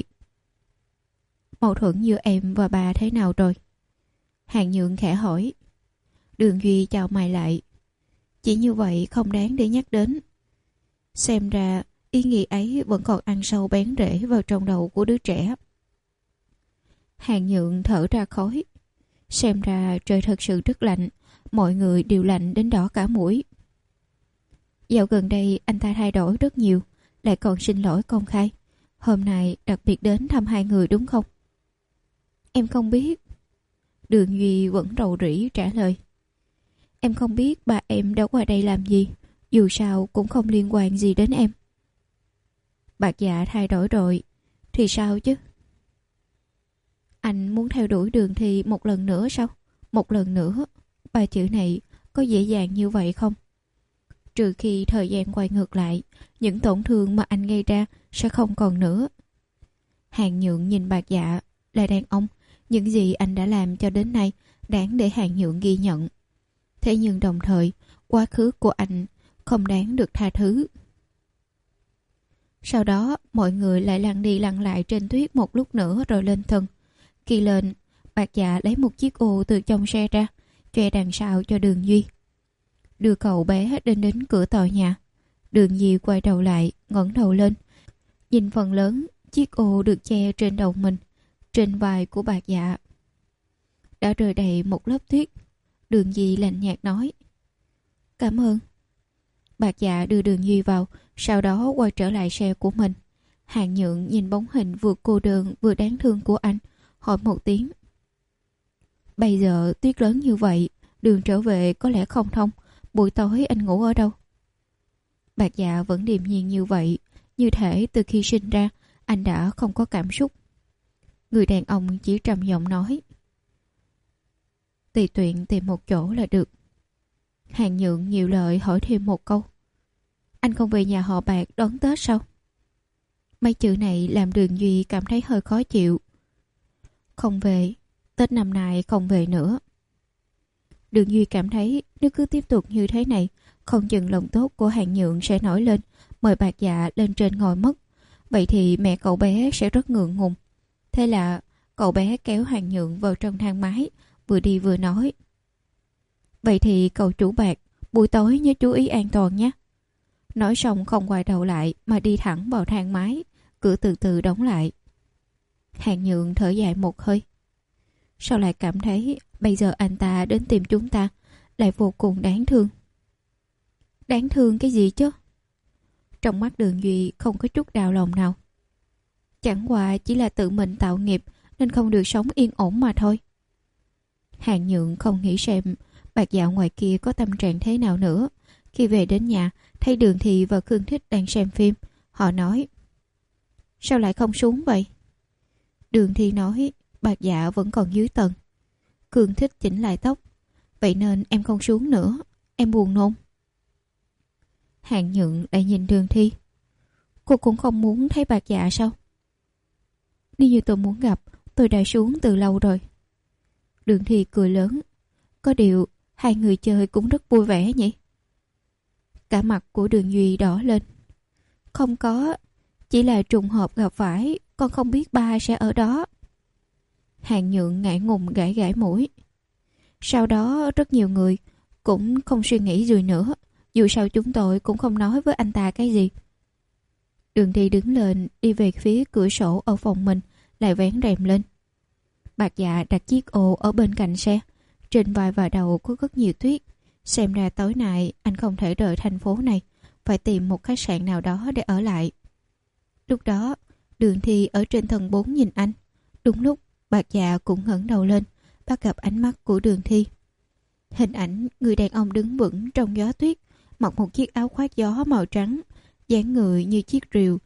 S1: Mâu thuẫn giữa em và bà thế nào rồi? Hàn Nhượng khẽ hỏi. Đường Duy chào mày lại. Chỉ như vậy không đáng để nhắc đến. Xem ra ý nghĩ ấy vẫn còn ăn sâu bén rễ vào trong đầu của đứa trẻ. Hàn Nhượng thở ra khói. Xem ra trời thật sự rất lạnh, mọi người đều lạnh đến đỏ cả mũi. Dạo gần đây anh ta thay đổi rất nhiều, lại còn xin lỗi công khai. Hôm nay đặc biệt đến thăm hai người đúng không? Em không biết. Đường Duy vẫn rầu rĩ trả lời. Em không biết bà em đã qua đây làm gì, dù sao cũng không liên quan gì đến em. Bạc Dạ thay đổi rồi, thì sao chứ? Anh muốn theo đuổi Đường Thi một lần nữa sao? Một lần nữa, ba chữ này có dễ dàng như vậy không? Trừ khi thời gian quay ngược lại, những tổn thương mà anh gây ra sẽ không còn nữa. Hàn Nhượng nhìn Bạc Dạ, là đàn ông, những gì anh đã làm cho đến nay đáng để Hàn Nhượng ghi nhận. Thế nhưng đồng thời, quá khứ của anh không đáng được tha thứ. Sau đó, mọi người lại lăn đi lăn lại trên tuyết một lúc nữa rồi lên thân. Khi lên, Bạc Dạ lấy một chiếc ô từ trong xe ra, choe đằng sau cho Đường Duy. Đưa cậu bé đến đến cửa tòa nhà. Đường Duy quay đầu lại, ngẩng đầu lên, nhìn phần lớn chiếc ô được che trên đầu mình, trên vai của Bạc Dạ đã rơi đầy một lớp tuyết. Đường Duy lạnh nhạt nói: Cảm ơn. Bạc Dạ đưa Đường Duy vào, sau đó quay trở lại xe của mình. Hàn Nhượng nhìn bóng hình vừa cô đơn vừa đáng thương của anh, hỏi một tiếng: Bây giờ tuyết lớn như vậy, đường trở về có lẽ không thông, buổi tối anh ngủ ở đâu? Bạc Dạ vẫn điềm nhiên như vậy, như thể từ khi sinh ra anh đã không có cảm xúc. Người đàn ông chỉ trầm giọng nói: Tùy tiện tìm một chỗ là được. Hàn Nhượng nhiều lời hỏi thêm một câu: Anh không về nhà họ Bạc đón Tết sao? Mấy chữ này làm Đường Duy cảm thấy hơi khó chịu. Không về, Tết năm nay không về nữa. Đường Duy cảm thấy nếu cứ tiếp tục như thế này, không chừng lòng tốt của Hàng Nhượng sẽ nổi lên, mời Bạc Dạ lên trên ngồi mất. Vậy thì mẹ cậu bé sẽ rất ngượng ngùng. Thế là cậu bé kéo Hàng Nhượng vào trong thang máy, vừa đi vừa nói: Vậy thì cậu chủ Bạc, buổi tối nhớ chú ý an toàn nhé. Nói xong không quay đầu lại mà đi thẳng vào thang máy, cửa từ từ đóng lại. Hàng Nhượng thở dài một hơi. Sao lại cảm thấy bây giờ anh ta đến tìm chúng ta lại vô cùng đáng thương? Đáng thương cái gì chứ? Trong mắt Đường Duy không có chút đau lòng nào. Chẳng qua chỉ là tự mình tạo nghiệp nên không được sống yên ổn mà thôi. Hàng Nhượng không nghĩ xem Bạc Dạ ngoài kia có tâm trạng thế nào nữa. Khi về đến nhà, thấy Đường Thị và Khương Thích đang xem phim. Họ nói: Sao lại không xuống vậy? Đường Thị nói: Bạc Dạ vẫn còn dưới tầng. Khương Thích chỉnh lại tóc: Vậy nên em không xuống nữa, em buồn nôn. Hàng Nhượng lại nhìn Đường Thị: Cô cũng không muốn thấy Bạc Dạ sao? Nếu như tôi muốn gặp, tôi đã xuống từ lâu rồi. Đường Thị cười lớn: Có điều hai người chơi cũng rất vui vẻ nhỉ? Cả mặt của Đường Duy đỏ lên. Không có, chỉ là trùng hợp gặp phải, con không biết ba sẽ ở đó. Hàng Nhượng ngại ngùng gãi gãi mũi. Sau đó rất nhiều người cũng không suy nghĩ gì nữa, dù sao chúng tôi cũng không nói với anh ta cái gì. Đường Thị đứng lên đi về phía cửa sổ ở phòng mình, lại vén rèm lên. Bạc Dạ đặt chiếc ô ở bên cạnh xe, trên vai và đầu có rất nhiều tuyết. Xem ra tối nay anh không thể rời thành phố này, phải tìm một khách sạn nào đó để ở lại. Lúc đó Đường Thị ở trên tầng bốn nhìn anh. Đúng lúc Bạc Dạ cũng ngẩng đầu lên, bắt gặp ánh mắt của Đường Thị. Hình ảnh người đàn ông đứng vững trong gió tuyết, mặc một chiếc áo khoác gió màu trắng, dáng người như chiếc rìu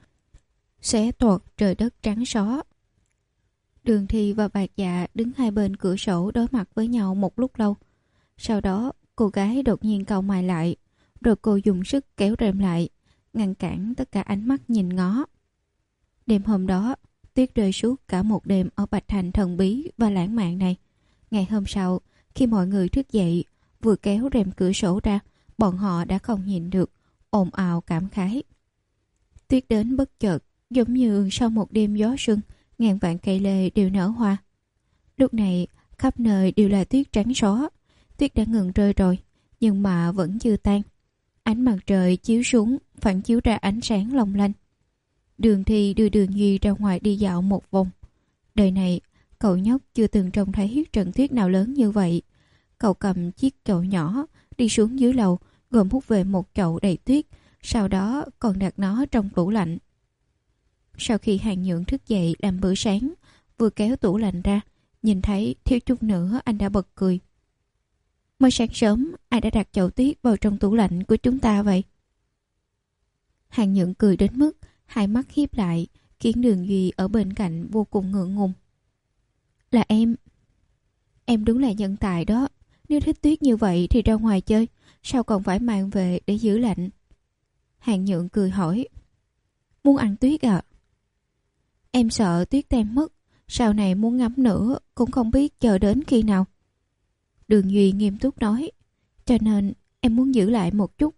S1: xé toạc trời đất trắng xóa. Đường Thị và Bạc Dạ đứng hai bên cửa sổ đối mặt với nhau một lúc lâu. Sau đó cô gái đột nhiên cau mày lại, rồi cô dùng sức kéo rèm lại, ngăn cản tất cả ánh mắt nhìn ngó. Đêm hôm đó, tuyết rơi suốt cả một đêm ở Bạch Thành thần bí và lãng mạn này. Ngày hôm sau, khi mọi người thức dậy, vừa kéo rèm cửa sổ ra, bọn họ đã không nhìn được, ồn ào cảm khái. Tuyết đến bất chợt, giống như sau một đêm gió xuân, ngàn vạn cây lê đều nở hoa. Lúc này, khắp nơi đều là tuyết trắng xóa. Tuyết đã ngừng rơi rồi, nhưng mà vẫn chưa tan. Ánh mặt trời chiếu xuống, phản chiếu ra ánh sáng long lanh. Đường Thị đưa Đường Duy ra ngoài đi dạo một vòng. Đời này, cậu nhóc chưa từng trông thấy trận tuyết nào lớn như vậy. Cậu cầm chiếc chậu nhỏ, đi xuống dưới lầu, gồm hút về một chậu đầy tuyết, sau đó còn đặt nó trong tủ lạnh. Sau khi Hàng Nhượng thức dậy làm bữa sáng, vừa kéo tủ lạnh ra, nhìn thấy thiếu chút nữa anh đã bật cười. Mới sáng sớm, ai đã đặt chậu tuyết vào trong tủ lạnh của chúng ta vậy? Hàng Nhượng cười đến mức hai mắt híp lại, khiến Đường Duy ở bên cạnh vô cùng ngượng ngùng. Là em. Em đúng là nhân tài đó. Nếu thích tuyết như vậy thì ra ngoài chơi, sao còn phải mang về để giữ lạnh? Hàng Nhượng cười hỏi. Muốn ăn tuyết à? Em sợ tuyết tan mất, sau này muốn ngắm nữa cũng không biết chờ đến khi nào. Đường Duy nghiêm túc nói. Cho nên em muốn giữ lại một chút.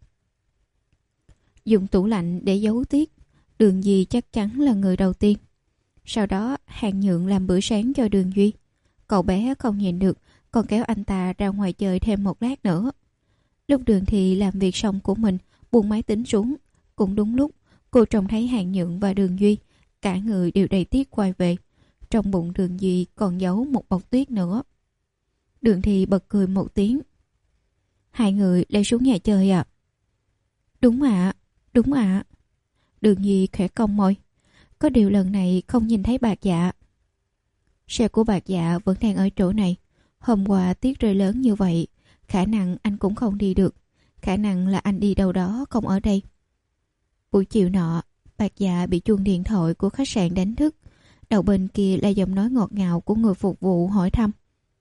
S1: Dùng tủ lạnh để giấu tuyết, Đường Duy chắc chắn là người đầu tiên. Sau đó Hàng Nhượng làm bữa sáng cho Đường Duy. Cậu bé không nhìn được, còn kéo anh ta ra ngoài chơi thêm một lát nữa. Lúc Đường Thị làm việc xong của mình, buông máy tính xuống. Cũng đúng lúc cô trông thấy Hàng Nhượng và Đường Duy, cả người đều đầy tuyết quay về. Trong bụng Đường Duy còn giấu một bọc tuyết nữa. Đường Thị bật cười một tiếng. Hai người lại xuống nhà chơi à? Đúng ạ, đúng ạ. Đường Duy khẽ cong môi. Có điều lần này không nhìn thấy Bạc Dạ. Xe của Bạc Dạ vẫn đang ở chỗ này. Hôm qua tuyết rơi lớn như vậy, khả năng anh cũng không đi được. Khả năng là anh đi đâu đó không ở đây. Buổi chiều nọ, Bạc Dạ bị chuông điện thoại của khách sạn đánh thức. Đầu bên kia là giọng nói ngọt ngào của người phục vụ hỏi thăm.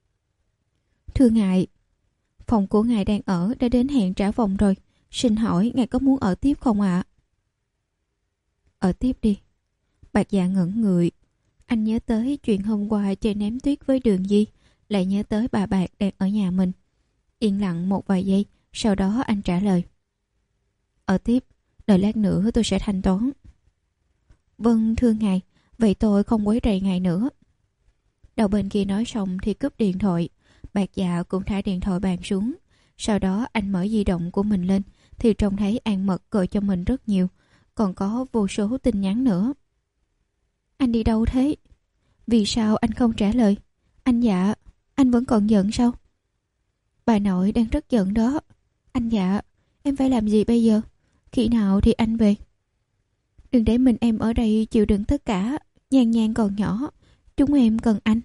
S1: Thưa ngài, phòng của ngài đang ở đã đến hẹn trả phòng rồi. Xin hỏi ngài có muốn ở tiếp không ạ? À? Ở tiếp đi. Bạc Dạ ngẩn người. Anh nhớ tới chuyện hôm qua chơi ném tuyết với Đường Di, lại nhớ tới bà Bạc đang ở nhà mình. Yên lặng một vài giây, sau đó anh trả lời. Ở tiếp, đợi lát nữa tôi sẽ thanh toán. Vâng, thưa ngài, vậy tôi không quấy rầy ngài nữa. Đầu bên kia nói xong thì cúp điện thoại. Bạc Dạ cũng thả điện thoại bàn xuống. Sau đó anh mở di động của mình lên thì trông thấy An Mật gọi cho mình rất nhiều, còn có vô số tin nhắn nữa. Anh đi đâu thế? Vì sao anh không trả lời? Anh Dạ, anh vẫn còn giận sao? Bà nội đang rất giận đó. Anh Dạ, em phải làm gì bây giờ? Khi nào thì anh về? Đừng để mình em ở đây chịu đựng tất cả. Nhan Nhan còn nhỏ, chúng em cần anh.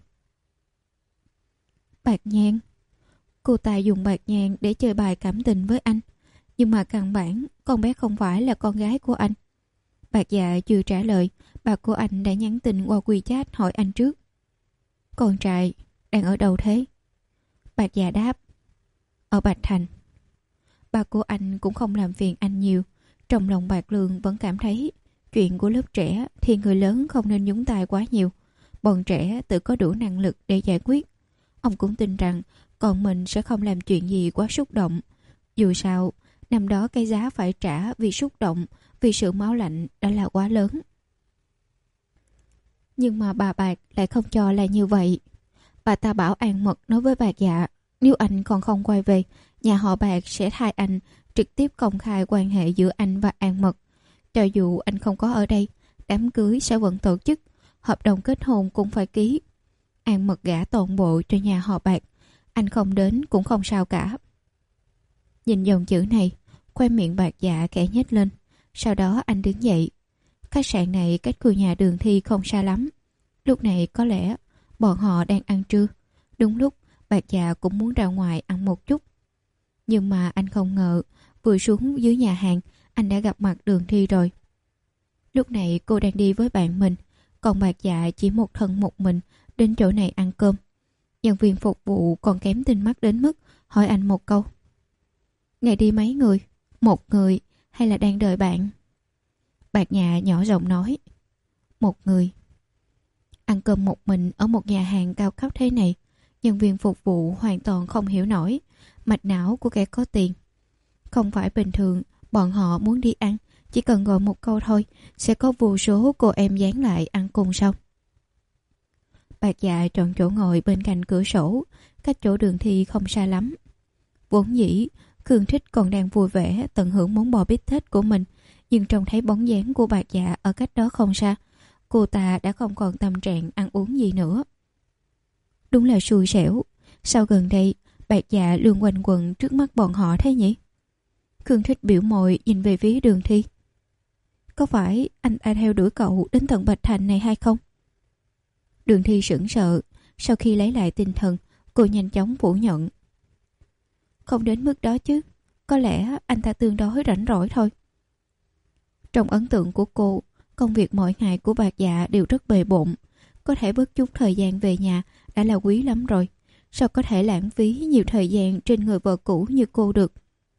S1: Bạc Nhan. Cô ta dùng Bạc Nhan để chơi bài cảm tình với anh, nhưng mà căn bản con bé không phải là con gái của anh. Bạc Dạ chưa trả lời, bà của anh đã nhắn tin qua WeChat hỏi anh trước. Con trai đang ở đâu thế? Bạc Dạ đáp, ở Bạch Thành. Bà của anh cũng không làm phiền anh nhiều. Trong lòng Bạc Lương vẫn cảm thấy chuyện của lớp trẻ thì người lớn không nên nhúng tay quá nhiều. Bọn trẻ tự có đủ năng lực để giải quyết. Ông cũng tin rằng con mình sẽ không làm chuyện gì quá xúc động. Dù sao, năm đó cái giá phải trả vì xúc động, vì sự máu lạnh đã là quá lớn. Nhưng mà bà Bạc lại không cho là như vậy. Bà ta bảo An Mật nói với Bạc Dạ, nếu anh còn không quay về, nhà họ Bạc sẽ thay anh trực tiếp công khai quan hệ giữa anh và An Mật. Cho dù anh không có ở đây, đám cưới sẽ vẫn tổ chức, hợp đồng kết hôn cũng phải ký. An Mật gả toàn bộ cho nhà họ Bạc, anh không đến cũng không sao cả. Nhìn dòng chữ này, khoe miệng Bạc Dạ khẽ nhếch lên. Sau đó anh đứng dậy. Khách sạn này cách khu nhà Đường Thi không xa lắm. Lúc này có lẽ bọn họ đang ăn trưa. Đúng lúc Bạc Dạ cũng muốn ra ngoài ăn một chút. Nhưng mà anh không ngờ, vừa xuống dưới nhà hàng, anh đã gặp mặt Đường Thi rồi. Lúc này cô đang đi với bạn mình, còn Bạc Dạ chỉ một thân một mình đến chỗ này ăn cơm. Nhân viên phục vụ còn kém tinh mắt đến mức hỏi anh một câu. Ngày đi mấy người? Một người hay là đang đợi bạn? Bạc Dạ nhỏ giọng nói. Một người. Ăn cơm một mình ở một nhà hàng cao cấp thế này, nhân viên phục vụ hoàn toàn không hiểu nổi mạch não của kẻ có tiền. Không phải bình thường bọn họ muốn đi ăn, chỉ cần gọi một câu thôi sẽ có vô số cô em dán lại ăn cùng sao? Bạc Dạ chọn chỗ ngồi bên cạnh cửa sổ, cách chỗ Đường Thi không xa lắm. Vốn dĩ Khương Thích còn đang vui vẻ tận hưởng món bò bít tết của mình, nhưng trông thấy bóng dáng của Bạc Dạ ở cách đó không xa, cô ta đã không còn tâm trạng ăn uống gì nữa. Đúng là xui xẻo, sao gần đây Bạc Dạ luôn quanh quẩn trước mắt bọn họ thế nhỉ? Khương Thích biểu môi nhìn về phía Đường Thi. Có phải anh ta theo đuổi cậu đến tận Bạch Thành này hay không? Đường Thi sững sờ, sau khi lấy lại tinh thần, cô nhanh chóng phủ nhận. Không đến mức đó chứ, có lẽ anh ta tương đối rảnh rỗi thôi. Trong ấn tượng của cô, công việc mỗi ngày của Bạc Dạ đều rất bề bộn, có thể bớt chút thời gian về nhà đã là quý lắm rồi. Sao có thể lãng phí nhiều thời gian trên người vợ cũ như cô được?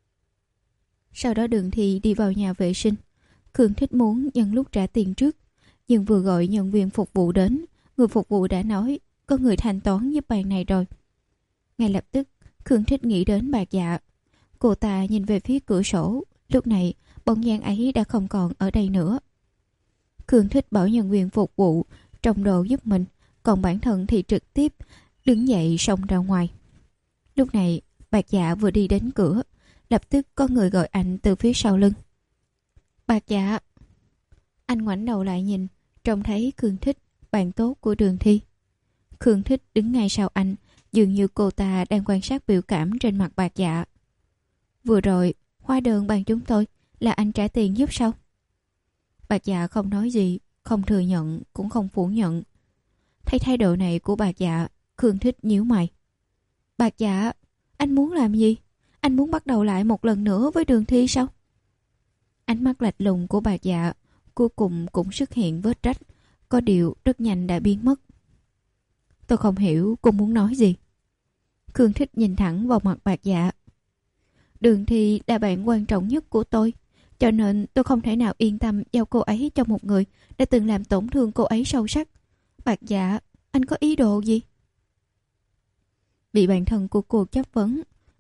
S1: Sau đó Đường Thi đi vào nhà vệ sinh. Khương Thích muốn nhân lúc trả tiền trước, nhưng vừa gọi nhân viên phục vụ đến, người phục vụ đã nói có người thanh toán giúp bàn này rồi. Ngay lập tức Khương Thích nghĩ đến Bạc Dạ. Cô ta nhìn về phía cửa sổ. Lúc này bóng dáng ấy đã không còn ở đây nữa. Khương Thích bảo nhân viên phục vụ trồng đồ giúp mình, còn bản thân thì trực tiếp đứng dậy xông ra ngoài. Lúc này Bạc Dạ vừa đi đến cửa, lập tức có người gọi anh từ phía sau lưng. Bạc Dạ. Anh ngoảnh đầu lại nhìn, trông thấy Khương Thích, bạn tốt của Đường Thi. Khương Thích đứng ngay sau anh, dường như cô ta đang quan sát biểu cảm trên mặt Bạc Dạ. Vừa rồi hóa đơn bàn chúng tôi là anh trả tiền giúp sao? Bạc Dạ không nói gì, không thừa nhận cũng không phủ nhận. Thấy thái độ này của Bạc Dạ, Khương Thích nhíu mày. Bạc Dạ, anh muốn làm gì? Anh muốn bắt đầu lại một lần nữa với Đường Thi sao? Ánh mắt lạnh lùng của Bạc Dạ cuối cùng cũng xuất hiện vết rách, có điều rất nhanh đã biến mất. Tôi không hiểu cô muốn nói gì. Khương Thích nhìn thẳng vào mặt Bạc Dạ. Đường Thi là bạn quan trọng nhất của tôi, cho nên tôi không thể nào yên tâm giao cô ấy cho một người đã từng làm tổn thương cô ấy sâu sắc. Bạc Dạ, anh có ý đồ gì? Bị bạn thân của cô chất vấn,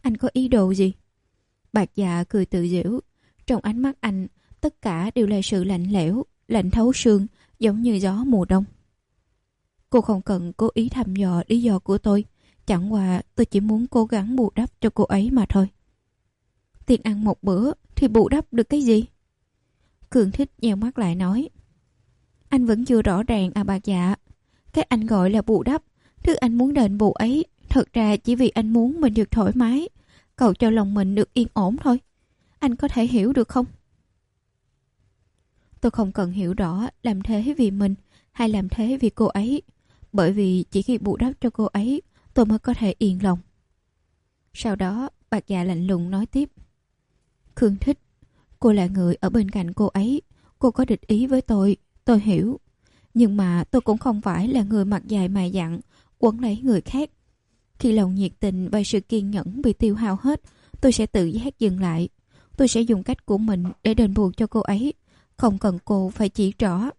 S1: Anh có ý đồ gì? Bạc Dạ cười tự giễu. Trong ánh mắt anh, tất cả đều là sự lạnh lẽo, lạnh thấu xương, giống như gió mùa đông. Cô không cần cố ý thăm dò lý do của tôi. Chẳng qua tôi chỉ muốn cố gắng bù đắp cho cô ấy mà thôi. Tiền ăn một bữa thì bù đắp được cái gì? Cường Thích nheo mắt lại nói. Anh vẫn chưa rõ ràng à Bạc Dạ. Cái anh gọi là bù đắp, thứ anh muốn đền bù ấy, thật ra chỉ vì anh muốn mình được thoải mái, cầu cho lòng mình được yên ổn thôi. Anh có thể hiểu được không? Tôi không cần hiểu rõ làm thế vì mình hay làm thế vì cô ấy, bởi vì chỉ khi bù đắp cho cô ấy tôi mới có thể yên lòng. Sau đó Bạc Dạ lạnh lùng nói tiếp. Khương Thích, cô là người ở bên cạnh cô ấy, cô có địch ý với tôi, tôi hiểu. Nhưng mà tôi cũng không phải là người mặt dài mày dặn, quấn lấy người khác. Khi lòng nhiệt tình và sự kiên nhẫn bị tiêu hao hết, tôi sẽ tự giác dừng lại. Tôi sẽ dùng cách của mình để đền bù cho cô ấy, không cần cô phải chỉ rõ.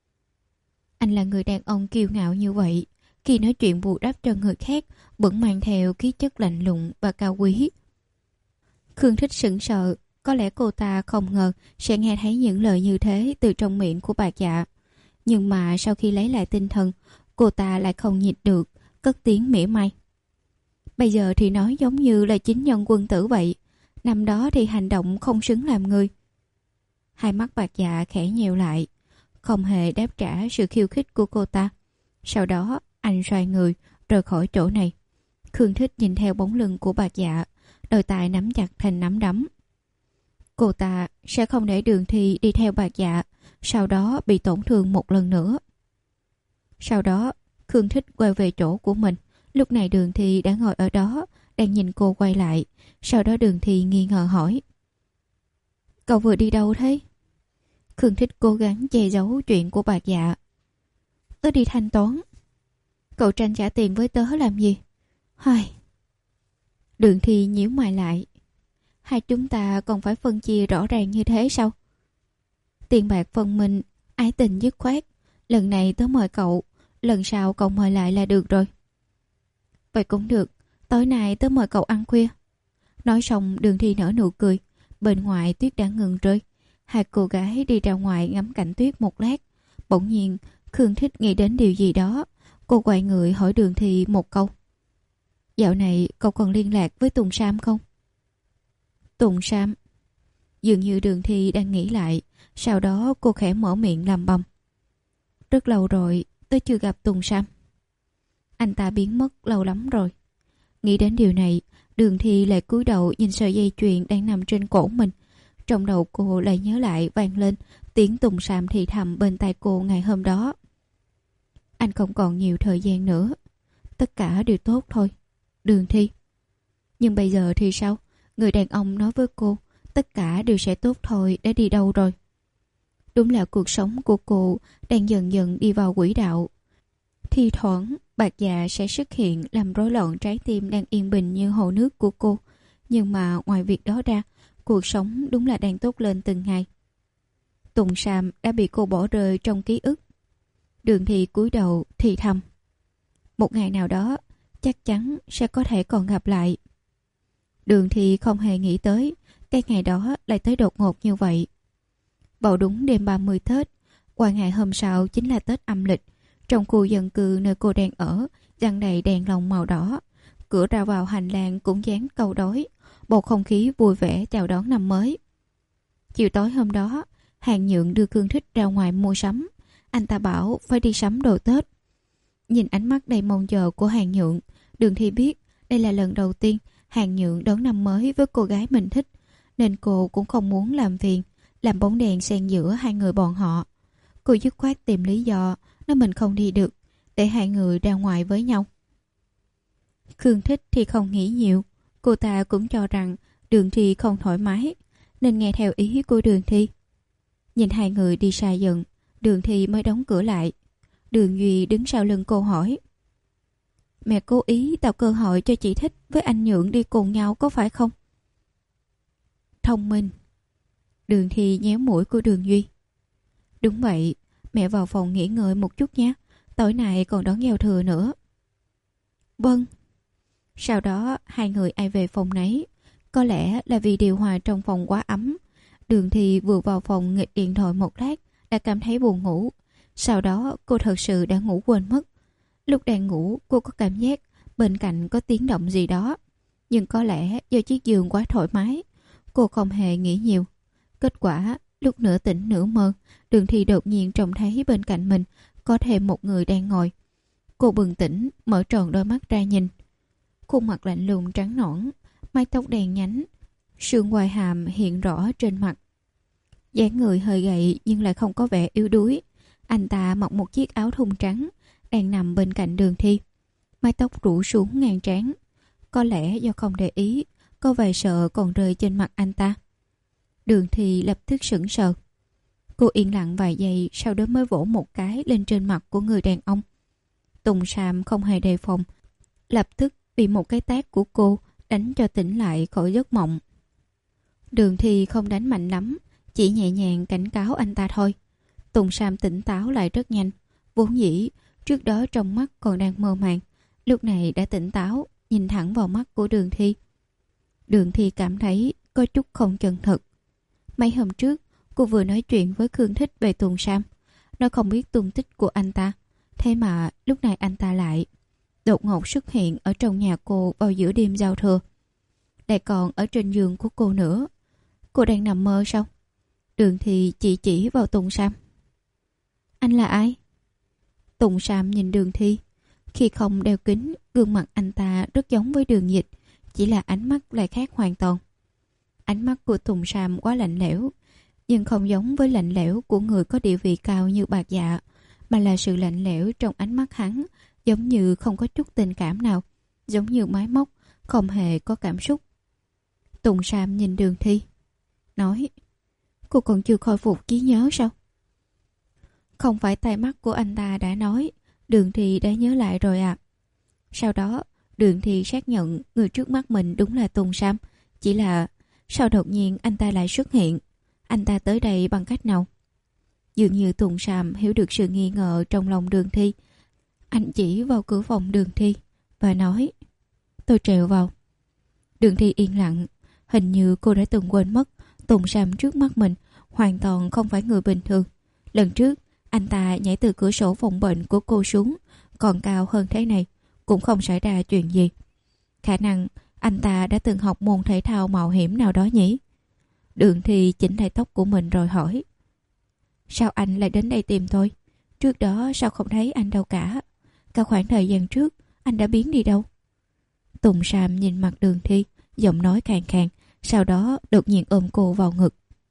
S1: Anh là người đàn ông kiêu ngạo như vậy, khi nói chuyện bù đắp cho người khác vẫn mang theo khí chất lạnh lùng và cao quý. Khương Thích sững sờ, có lẽ cô ta không ngờ sẽ nghe thấy những lời như thế từ trong miệng của Bạc Dạ. Nhưng mà sau khi lấy lại tinh thần, cô ta lại không nhịn được, cất tiếng mỉa mai. Bây giờ thì nói giống như là chính nhân quân tử vậy, năm đó thì hành động không xứng làm người. Hai mắt Bạc Dạ khẽ nheo lại, không hề đáp trả sự khiêu khích của cô ta. Sau đó anh xoay người rời khỏi chỗ này. Khương Thích nhìn theo bóng lưng của Bạc Dạ, đôi tay nắm chặt thành nắm đấm. Cô ta sẽ không để Đường Thi đi theo Bạc Dạ, sau đó bị tổn thương một lần nữa. Sau đó Khương Thích quay về chỗ của mình. Lúc này Đường Thi đã ngồi ở đó, đang nhìn cô quay lại. Sau đó Đường Thi nghi ngờ hỏi. Cậu vừa đi đâu thế? Khương Thích cố gắng che giấu chuyện của Bạc Dạ. Tớ đi thanh toán. Cậu tranh trả tiền với tớ làm gì? Hai. Đường Thi nhíu mày lại. Hai chúng ta còn phải phân chia rõ ràng như thế sao? Tiền bạc phân minh, ái tình dứt khoát. Lần này tớ mời cậu, lần sau cậu mời lại là được rồi. Vậy cũng được, tối nay tớ mời cậu ăn khuya. Nói xong Đường Thi nở nụ cười. Bên ngoài tuyết đã ngừng rơi. Hai cô gái đi ra ngoài ngắm cảnh tuyết một lát. Bỗng nhiên Khương Thích nghĩ đến điều gì đó. Cô quay người hỏi Đường Thi một câu. Dạo này cậu còn liên lạc với Tùng Sam không? Tùng Sam? Dường như Đường Thi đang nghĩ lại. Sau đó cô khẽ mở miệng lầm bầm. Rất lâu rồi tôi chưa gặp Tùng Sam. Anh ta biến mất lâu lắm rồi. Nghĩ đến điều này, Đường Thi lại cúi đầu nhìn sợi dây chuyền đang nằm trên cổ mình. Trong đầu cô lại nhớ lại vang lên tiếng Tùng Sam thì thầm bên tai cô ngày hôm đó. Anh không còn nhiều thời gian nữa. Tất cả đều tốt thôi, Đường Thi. Nhưng bây giờ thì sao? Người đàn ông nói với cô tất cả đều sẽ tốt thôi đã đi đâu rồi? Đúng là cuộc sống của cô đang dần dần đi vào quỹ đạo. Thi thoảng Bạc Dạ sẽ xuất hiện làm rối loạn trái tim đang yên bình như hồ nước của cô. Nhưng mà ngoài việc đó ra, cuộc sống đúng là đang tốt lên từng ngày. Tùng Sam đã bị cô bỏ rơi trong ký ức. Đường Thi cúi đầu thì thầm. Một ngày nào đó chắc chắn sẽ có thể còn gặp lại. Đường Thi không hề nghĩ tới cái ngày đó lại tới đột ngột như vậy. Vào đúng đêm ba mươi Tết, qua ngày hôm sau chính là Tết âm lịch. Trong khu dân cư nơi cô đang ở, giăng đầy đèn lồng màu đỏ. Cửa ra vào hành lang cũng dán câu đối. Bầu không khí vui vẻ chào đón năm mới. Chiều tối hôm đó, Hàng Nhượng đưa Khương Thích ra ngoài mua sắm. Anh ta bảo phải đi sắm đồ Tết. Nhìn ánh mắt đầy mong chờ của Hàng Nhượng, Đường Thi biết đây là lần đầu tiên Hàng Nhượng đón năm mới với cô gái mình thích, nên cô cũng không muốn làm phiền, làm bóng đèn xen giữa hai người bọn họ. Cô dứt khoát tìm lý do nếu mình không đi được, để hai người ra ngoài với nhau. Khương Thích thì không nghĩ nhiều. Cô ta cũng cho rằng Đường Thi không thoải mái, nên nghe theo ý của Đường Thi. Nhìn hai người đi xa dần, Đường Thi mới đóng cửa lại. Đường Duy đứng sau lưng cô hỏi. Mẹ cố ý tạo cơ hội cho chị Thích với anh Nhượng đi cùng nhau có phải không? Thông minh. Đường Thi nhéo mũi của Đường Duy. Đúng vậy, mẹ vào phòng nghỉ ngơi một chút nhé. Tối nay còn đón giao thừa nữa. Vâng. Sau đó hai người ai về phòng nấy. Có lẽ là vì điều hòa trong phòng quá ấm. Đường Thi vừa vào phòng nghịch điện thoại một lát đã cảm thấy buồn ngủ. Sau đó cô thật sự đã ngủ quên mất. Lúc đang ngủ cô có cảm giác bên cạnh có tiếng động gì đó. Nhưng có lẽ do chiếc giường quá thoải mái, cô không hề nghĩ nhiều. Kết quả lúc nửa tỉnh nửa mơ, Đường Thi đột nhiên trông thấy bên cạnh mình có thêm một người đang ngồi. Cô bừng tỉnh, mở tròn đôi mắt ra nhìn. Khuôn mặt lạnh lùng trắng nõn, mái tóc đen nhánh, sườn ngoài hàm hiện rõ trên mặt. Dáng người hơi gầy nhưng lại không có vẻ yếu đuối. Anh ta mặc một chiếc áo thun trắng, đang nằm bên cạnh Đường Thi. Mái tóc rủ xuống ngang trán. Có lẽ do không để ý, có vài sợ còn rơi trên mặt anh ta. Đường Thi lập tức sững sờ. Cô yên lặng vài giây, sau đó mới vỗ một cái lên trên mặt của người đàn ông. Tùng Sam không hề đề phòng, lập tức bị một cái tát của cô đánh cho tỉnh lại khỏi giấc mộng. Đường Thi không đánh mạnh lắm, chỉ nhẹ nhàng cảnh cáo anh ta thôi. Tùng Sam tỉnh táo lại rất nhanh. Vốn dĩ trước đó trong mắt còn đang mơ màng, lúc này đã tỉnh táo, nhìn thẳng vào mắt của Đường Thi. Đường Thi cảm thấy có chút không chân thực. Mấy hôm trước cô vừa nói chuyện với Khương Thích về Tùng Sam. Nó không biết tung tích của anh ta, thế mà lúc này anh ta lại đột ngột xuất hiện ở trong nhà cô vào giữa đêm giao thừa, lại còn ở trên giường của cô nữa. Cô đang nằm mơ sao? Đường Thi chỉ chỉ vào Tùng Sam. Anh là ai? Tùng Sam nhìn Đường Thi. Khi không đeo kính, gương mặt anh ta rất giống với Đường Dịch, chỉ là ánh mắt lại khác hoàn toàn. Ánh mắt của Tùng Sam quá lạnh lẽo, nhưng không giống với lạnh lẽo của người có địa vị cao như Bạc Dạ, mà là sự lạnh lẽo trong ánh mắt hắn, giống như không có chút tình cảm nào, giống như máy móc, không hề có cảm xúc. Tùng Sam nhìn Đường Thi, nói: Cô còn chưa khôi phục trí nhớ sao? Không phải tai mắt của anh ta đã nói, Đường Thi đã nhớ lại rồi à. Sau đó Đường Thi xác nhận người trước mắt mình đúng là Tùng Sam, chỉ là sao đột nhiên anh ta lại xuất hiện? Anh ta tới đây bằng cách nào? Dường như Tùng Sam hiểu được sự nghi ngờ trong lòng Đường Thi. Anh chỉ vào cửa phòng Đường Thi và nói: Tôi trèo vào. Đường Thi yên lặng. Hình như cô đã từng quên mất Tùng Sam trước mắt mình hoàn toàn không phải người bình thường. Lần trước anh ta nhảy từ cửa sổ phòng bệnh của cô xuống, còn cao hơn thế này, cũng không xảy ra chuyện gì. Khả năng anh ta đã từng học môn thể thao mạo hiểm nào đó nhỉ? Đường Thi chỉnh lại tóc của mình rồi hỏi: Sao anh lại đến đây tìm tôi? Trước đó sao không thấy anh đâu cả? Cả khoảng thời gian trước anh đã biến đi đâu? Tùng Sam nhìn mặt Đường Thi, giọng nói khàn khàn, sau đó đột nhiên ôm cô vào ngực.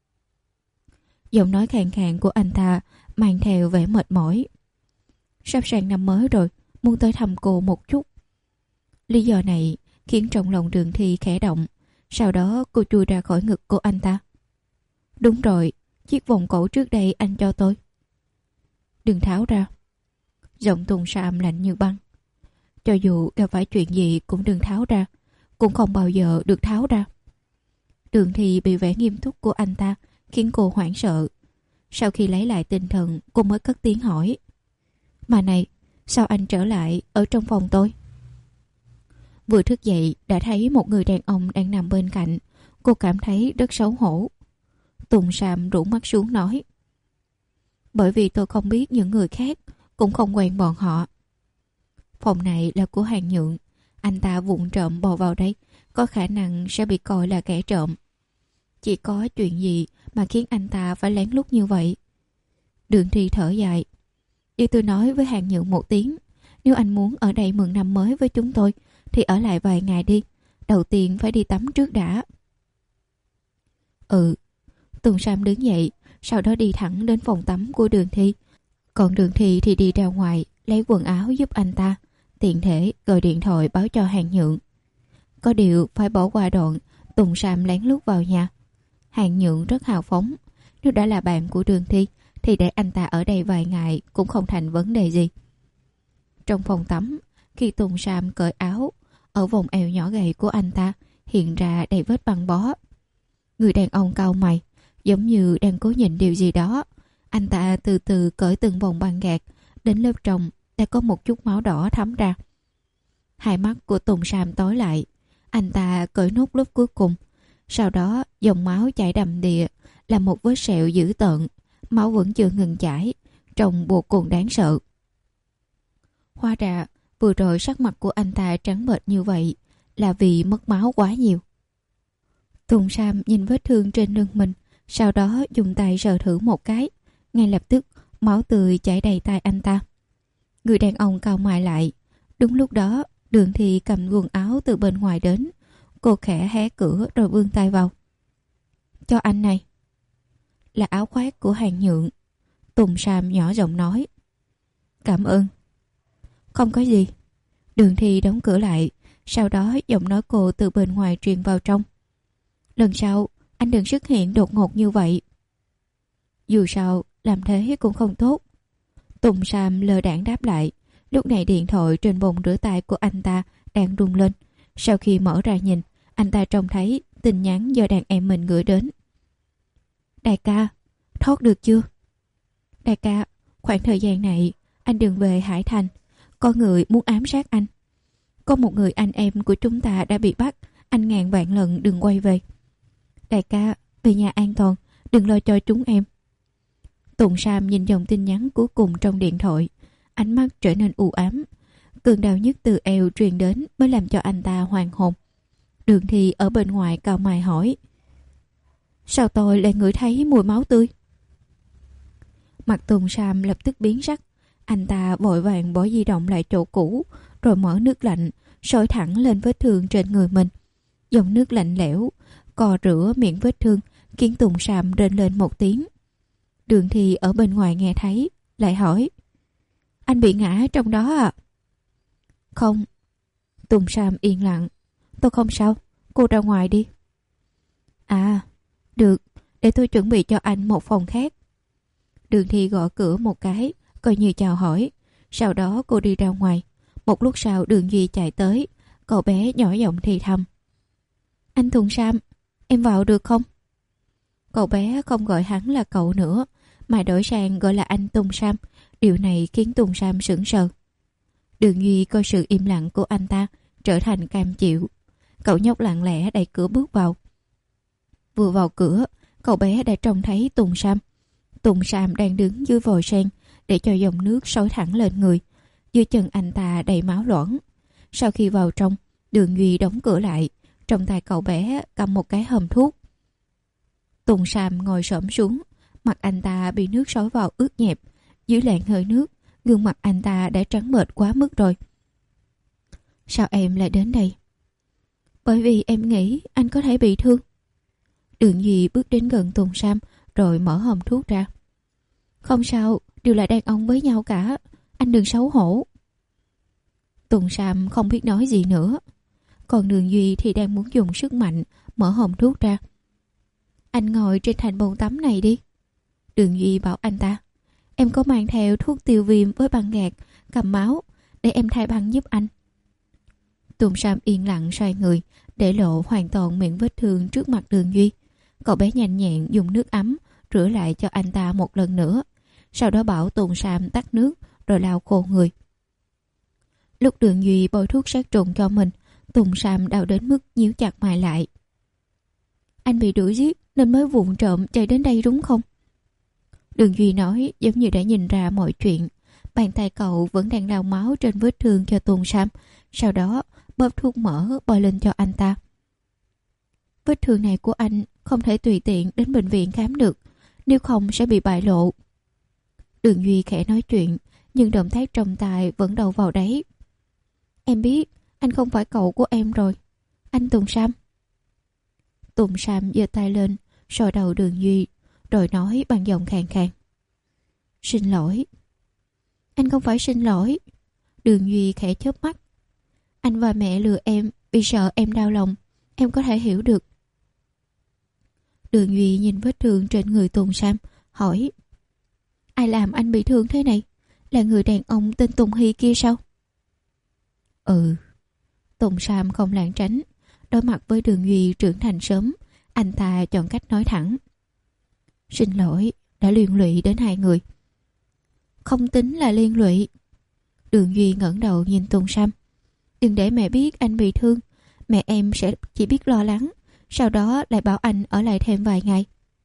S1: Giọng nói khàn khàn của anh ta mang theo vẻ mệt mỏi. Sắp sang năm mới rồi, muốn tới thăm cô một chút. Lý do này khiến trong lòng Đường Thi khẽ động. Sau đó cô chui ra khỏi ngực của anh ta. Đúng rồi, chiếc vòng cổ trước đây anh cho tôi. Đừng tháo ra. Giọng Tùng Sam lạnh như băng. Cho dù gặp phải chuyện gì cũng đừng tháo ra, cũng không bao giờ được tháo ra. Đường Thi bị vẻ nghiêm túc của anh ta khiến cô hoảng sợ. Sau khi lấy lại tinh thần, cô mới cất tiếng hỏi: Mà này, sao anh trở lại ở trong phòng tôi? Vừa thức dậy đã thấy một người đàn ông đang nằm bên cạnh. Cô cảm thấy rất xấu hổ. Tùng Sam rũ mắt xuống nói: Bởi vì tôi không biết những người khác, cũng không quen bọn họ. Phòng này là của Hàng Nhượng. Anh ta vụng trộm bò vào đây, có khả năng sẽ bị coi là kẻ trộm. Chỉ có chuyện gì mà khiến anh ta phải lén lút như vậy? Đường Thi thở dài: Đi tôi nói với Hàng Nhượng một tiếng, nếu anh muốn ở đây mừng năm mới với chúng tôi thì ở lại vài ngày đi. Đầu tiên phải đi tắm trước đã. Ừ. Tùng Sam đứng dậy, sau đó đi thẳng đến phòng tắm của Đường Thi. Còn Đường Thi thì đi ra ngoài lấy quần áo giúp anh ta, tiện thể gọi điện thoại báo cho Hàng Nhượng. Có điều phải bỏ qua đoạn Tùng Sam lén lút vào nhà. Hàng Nhượng rất hào phóng, nếu đã là bạn của Đường Thi thì để anh ta ở đây vài ngày cũng không thành vấn đề gì. Trong phòng tắm, khi Tùng Sam cởi áo, ở vòng eo nhỏ gầy của anh ta hiện ra đầy vết băng bó. Người đàn ông cau mày, giống như đang cố nhìn điều gì đó. Anh ta từ từ cởi từng vòng băng gạc, đến lớp trong đã có một chút máu đỏ thấm ra. Hai mắt của Tùng Sam tối lại. Anh ta cởi nút lớp cuối cùng. Sau đó dòng máu chảy đầm đìa là một vết sẹo dữ tợn. Máu vẫn chưa ngừng chảy, trông vô cùng đáng sợ. Hóa ra vừa rồi sắc mặt của anh ta trắng bệch như vậy là vì mất máu quá nhiều. Tùng Sam nhìn vết thương trên lưng mình, sau đó dùng tay sờ thử một cái. Ngay lập tức máu tươi chảy đầy tay anh ta. Người đàn ông cau mày lại. Đúng lúc đó Đường Thi cầm quần áo từ bên ngoài đến. Cô khẽ hé cửa rồi vươn tay vào. Cho anh này. Là áo khoác của Hàng Nhượng. Tùng Sam nhỏ giọng nói. Cảm ơn. Không có gì. Đường Thi đóng cửa lại. Sau đó giọng nói cô từ bên ngoài truyền vào trong. Lần sau anh đừng xuất hiện đột ngột như vậy. Dù sao làm thế cũng không tốt. Tùng Sam lơ đãng đáp lại. Lúc này điện thoại trên bồn rửa tay của anh ta đang rung lên. Sau khi mở ra nhìn, anh ta trông thấy tin nhắn do đàn em mình gửi đến. Đại ca, thoát được chưa? Đại ca, khoảng thời gian này anh đừng về Hải Thành. Có người muốn ám sát anh. Có một người anh em của chúng ta đã bị bắt. Anh ngàn vạn lần đừng quay về. Đại ca, về nhà an toàn, đừng lo cho chúng em. Tùng Sam nhìn dòng tin nhắn cuối cùng trong điện thoại. Ánh mắt trở nên u ám. Cơn đau nhức từ eo truyền đến mới làm cho anh ta hoàn hồn. Đường Thi ở bên ngoài cau mày hỏi. Sao tôi lại ngửi thấy mùi máu tươi? Mặt Tùng Sam lập tức biến sắc. Anh ta vội vàng bỏ di động lại chỗ cũ, rồi mở nước lạnh xối thẳng lên vết thương trên người mình. Dòng nước lạnh lẽo cò rửa miệng vết thương khiến Tùng Sam rên lên một tiếng. Đường Thi ở bên ngoài nghe thấy lại hỏi. Anh bị ngã trong đó à? Không. Tùng Sam yên lặng. Tôi không sao, cô ra ngoài đi. À, được, để tôi chuẩn bị cho anh một phòng khác. Đường Thi gõ cửa một cái, coi như chào hỏi. Sau đó cô đi ra ngoài. Một lúc sau Đường Duy chạy tới. Cậu bé nhỏ giọng thì thầm. Anh Tùng Sam, em vào được không? Cậu bé không gọi hắn là cậu nữa, mà đổi sang gọi là anh Tùng Sam. Điều này khiến Tùng Sam sững sờ. Đường Duy coi sự im lặng của anh ta trở thành cam chịu. Cậu nhóc lặng lẽ đẩy cửa bước vào. Vừa vào cửa, cậu bé đã trông thấy Tùng Sam. Tùng Sam đang đứng dưới vòi sen để cho dòng nước xối thẳng lên người. Dưới chân anh ta đầy máu loãng. Sau khi vào trong, Đường Duy đóng cửa lại. Trong tay cậu bé cầm một cái hòm thuốc. Tùng Sam ngồi xổm xuống. Mặt anh ta bị nước xối vào ướt nhẹp. Dưới làn hơi nước, gương mặt anh ta đã trắng bệch quá mức rồi. Sao em lại đến đây? Bởi vì em nghĩ anh có thể bị thương. Đường Duy bước đến gần Tùng Sam rồi mở hòm thuốc ra. Không sao, đều là đàn ông với nhau cả. Anh đừng xấu hổ. Tùng Sam không biết nói gì nữa. Còn Đường Duy thì đang muốn dùng sức mạnh mở hòm thuốc ra. Anh ngồi trên thành bồn tắm này đi. Đường Duy bảo anh ta. Em có mang theo thuốc tiêu viêm với băng gạc, cầm máu, để em thay băng giúp anh. Tùng Sam yên lặng xoay người, để lộ hoàn toàn miệng vết thương trước mặt Đường Duy. Cậu bé nhanh nhẹn dùng nước ấm rửa lại cho anh ta một lần nữa. Sau đó bảo Tùng Sam tắt nước rồi lau khô người. Lúc Đường Duy bôi thuốc sát trùng cho mình, Tùng Sam đau đến mức nhíu chặt mày lại. Anh bị đuổi giết nên mới vụng trộm chạy đến đây đúng không? Đường Duy nói giống như đã nhìn ra mọi chuyện. Bàn tay cậu vẫn đang lau máu trên vết thương cho Tùng Sam. Sau đó bóp thuốc mỡ bôi lên cho anh ta. Vết thương này của anh không thể tùy tiện đến bệnh viện khám được, nếu không sẽ bị bại lộ. Đường Duy khẽ nói chuyện, nhưng động tác trong tay vẫn đầu vào đấy. Em biết anh không phải cậu của em rồi, anh Tùng Sam. Tùng Sam giơ tay lên sờ đầu Đường Duy, rồi nói bằng giọng khàn khàn. Xin lỗi. Anh không phải xin lỗi. Đường Duy khẽ chớp mắt. Anh và mẹ lừa em vì sợ em đau lòng, em có thể hiểu được. Đường Duy nhìn vết thương trên người Tùng Sam, hỏi. Ai làm anh bị thương thế này? Là người đàn ông tên Tùng Hy kia sao? Ừ. Tùng Sam không lảng tránh. Đối mặt với Đường Duy trưởng thành sớm, anh ta chọn cách nói thẳng. Xin lỗi, đã liên lụy đến hai người. Không tính là liên lụy. Đường Duy ngẩng đầu nhìn Tùng Sam. Đừng để mẹ biết anh bị thương. Mẹ em sẽ chỉ biết lo lắng, sau đó lại bảo anh ở lại thêm vài ngày.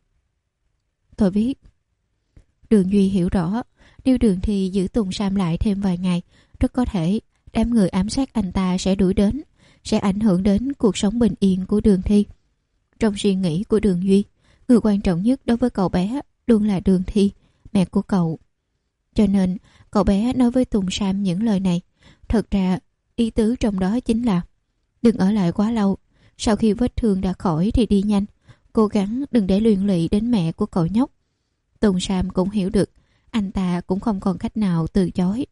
S1: Tôi biết. Đường Duy hiểu rõ, nếu Đường Thi giữ Tùng Sam lại thêm vài ngày, rất có thể đám người ám sát anh ta sẽ đuổi đến, sẽ ảnh hưởng đến cuộc sống bình yên của Đường Thi. Trong suy nghĩ của Đường Duy, người quan trọng nhất đối với cậu bé luôn là Đường Thi, mẹ của cậu. Cho nên cậu bé nói với Tùng Sam những lời này. Thật ra ý tứ trong đó chính là đừng ở lại quá lâu, sau khi vết thương đã khỏi thì đi nhanh, cố gắng đừng để liên lụy đến mẹ của cậu nhóc. Tùng Sam cũng hiểu được, anh ta cũng không còn cách nào từ chối.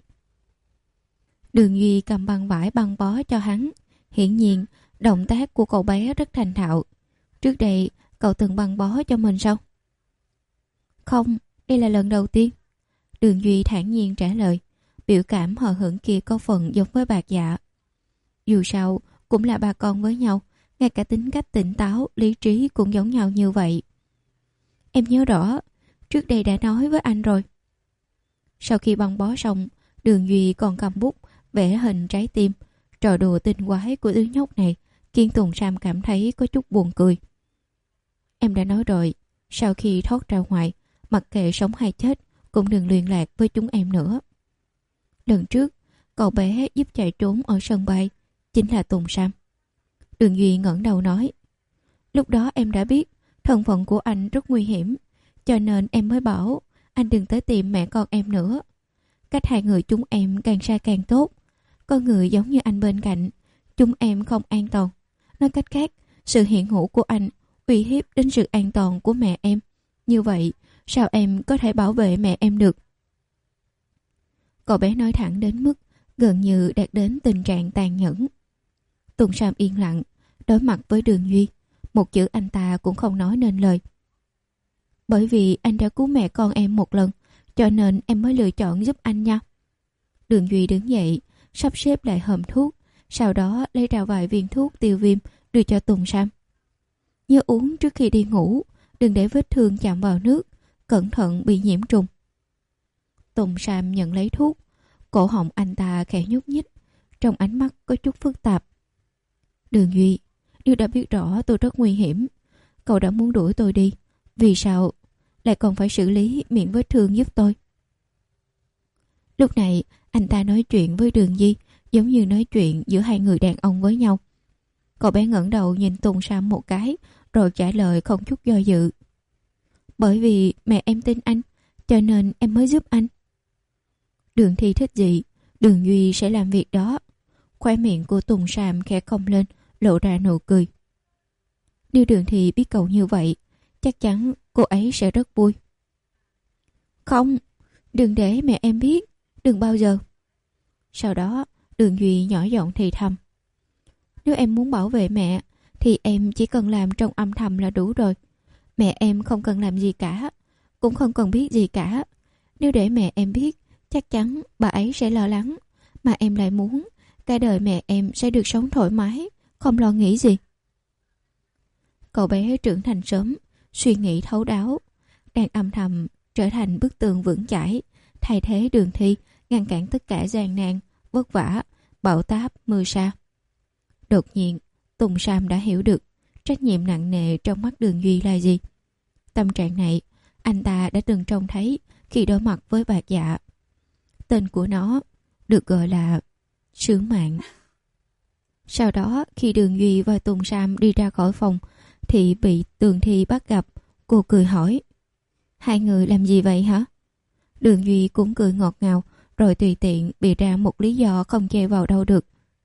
S1: Đường Duy cầm băng vải băng bó cho hắn. Hiển nhiên động tác của cậu bé rất thành thạo. Trước đây cậu từng băng bó cho mình sao? Không, đây là lần đầu tiên. Đường Duy thản nhiên trả lời. Biểu cảm hờ hững kia có phần giống với Bạc Dạ. Dù sao cũng là bà con với nhau, ngay cả tính cách tỉnh táo, lý trí cũng giống nhau như vậy. Em nhớ rõ, trước đây đã nói với anh rồi. Sau khi băng bó xong, Đường Duy còn cầm bút vẽ hình trái tim. Trò đùa tinh quái của đứa nhóc này khiến Tùng Sam cảm thấy có chút buồn cười. Em đã nói rồi, sau khi thoát ra ngoài, mặc kệ sống hay chết, cũng đừng liên lạc với chúng em nữa. Lần trước, cậu bé giúp chạy trốn ở sân bay chính là Tùng Sam. Đường Duy ngẩng đầu nói, lúc đó em đã biết thân phận của anh rất nguy hiểm, cho nên em mới bảo anh đừng tới tìm mẹ con em nữa. Cách hai người chúng em càng xa càng tốt. Có người giống như anh bên cạnh, chúng em không an toàn. Nói cách khác, sự hiện hữu của anh uy hiếp đến sự an toàn của mẹ em. Như vậy, sao em có thể bảo vệ mẹ em được? Cậu bé nói thẳng đến mức gần như đạt đến tình trạng tàn nhẫn. Tùng Sam yên lặng, đối mặt với Đường Duy. Một chữ anh ta cũng không nói nên lời. Bởi vì anh đã cứu mẹ con em một lần, cho nên em mới lựa chọn giúp anh nha. Đường Duy đứng dậy, sắp xếp lại hòm thuốc, sau đó lấy ra vài viên thuốc tiêu viêm đưa cho Tùng Sam. Nhớ uống trước khi đi ngủ, đừng để vết thương chạm vào nước, cẩn thận bị nhiễm trùng. Tùng Sam nhận lấy thuốc, cổ họng anh ta khẽ nhúc nhích, trong ánh mắt có chút phức tạp. Đường Duy, nếu đã biết rõ tôi rất nguy hiểm, cậu đã muốn đuổi tôi đi, vì sao lại còn phải xử lý miệng vết thương giúp tôi? Lúc này anh ta nói chuyện với Đường Duy giống như nói chuyện giữa hai người đàn ông với nhau. Cậu bé ngẩng đầu nhìn Tùng Sam một cái, rồi trả lời không chút do dự. Bởi vì mẹ em tin anh, cho nên em mới giúp anh. Đường Thi thích gì, Đường Duy sẽ làm việc đó. Khóe miệng của Tùng Sam khẽ cong lên, lộ ra nụ cười. Nếu Đường Thi biết cậu như vậy, chắc chắn cô ấy sẽ rất vui. Không, đừng để mẹ em biết, đừng bao giờ. Sau đó, Đường Duy nhỏ giọng thì thầm. Nếu em muốn bảo vệ mẹ, thì em chỉ cần làm trong âm thầm là đủ rồi. Mẹ em không cần làm gì cả, cũng không cần biết gì cả. Nếu để mẹ em biết, chắc chắn bà ấy sẽ lo lắng. Mà em lại muốn cả đời mẹ em sẽ được sống thoải mái, không lo nghĩ gì. Cậu bé trưởng thành sớm, suy nghĩ thấu đáo, đang âm thầm trở thành bức tường vững chãi, thay thế Đường Thi, ngăn cản tất cả gian nan, vất vả, bão táp, mưa sa. Đột nhiên, Tùng Sam đã hiểu được trách nhiệm nặng nề trong mắt Đường Duy là gì. Tâm trạng này, anh ta đã từng trông thấy khi đối mặt với Bạc Dạ. Tên của nó được gọi là Sướng Mạng. Sau đó, khi Đường Duy và Tùng Sam đi ra khỏi phòng, thì bị Đường Thi bắt gặp. Cô cười hỏi, hai người làm gì vậy hả? Đường Duy cũng cười ngọt ngào, rồi tùy tiện bịa ra một lý do không che vào đâu được.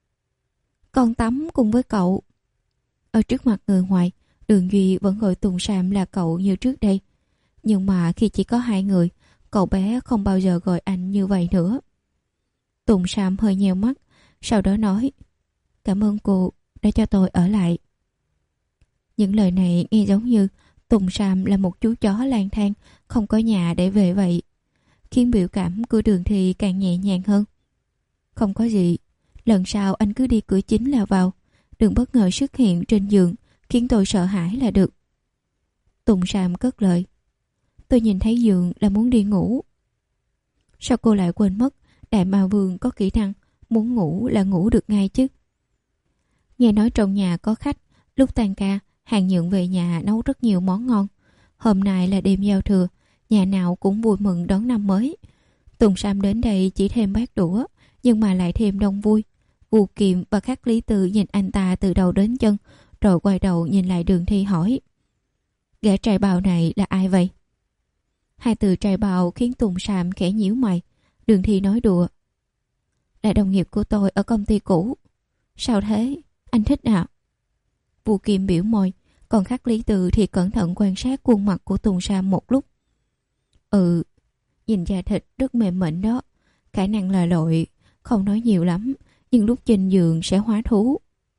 S1: Con tắm cùng với cậu. Ở trước mặt người ngoài, Đường Duy vẫn gọi Tùng Sam là cậu như trước đây. Nhưng mà khi chỉ có hai người, cậu bé không bao giờ gọi anh như vậy nữa. Tùng Sam hơi nheo mắt, sau đó nói, cảm ơn cô đã cho tôi ở lại. Những lời này nghe giống như Tùng Sam là một chú chó lang thang, không có nhà để về vậy, khiến biểu cảm của Đường Thi càng nhẹ nhàng hơn. Không có gì, lần sau anh cứ đi cửa chính là vào, đừng bất ngờ xuất hiện trên giường khiến tôi sợ hãi là được. Tùng Sam cất lời, tôi nhìn thấy giường là muốn đi ngủ. Sao cô lại quên mất Đại Ma Vương có kỹ năng muốn ngủ là ngủ được ngay chứ. Nghe nói trong nhà có khách, lúc tan ca, Hàng Nhượng về nhà nấu rất nhiều món ngon. Hôm nay là đêm giao thừa, nhà nào cũng vui mừng đón năm mới. Tùng Sam đến đây chỉ thêm bát đũa, nhưng mà lại thêm đông vui. Vu Kiệm và Khắc Lý Tư nhìn anh ta từ đầu đến chân, rồi quay đầu nhìn lại Đường Thi hỏi: Gã trai bào này là ai vậy? Hai từ trai bào khiến Tùng Sam khẽ nhíu mày. Đường Thi nói đùa: Là đồng nghiệp của tôi ở công ty cũ. Sao thế? Anh thích nào? Vu Kiệm biểu môi, còn Khắc Lý Tư thì cẩn thận quan sát khuôn mặt của Tùng Sam một lúc. Ừ, nhìn da thịt rất mềm mịn đó, khả năng là lội, không nói nhiều lắm, nhưng lúc trên giường sẽ hóa thú.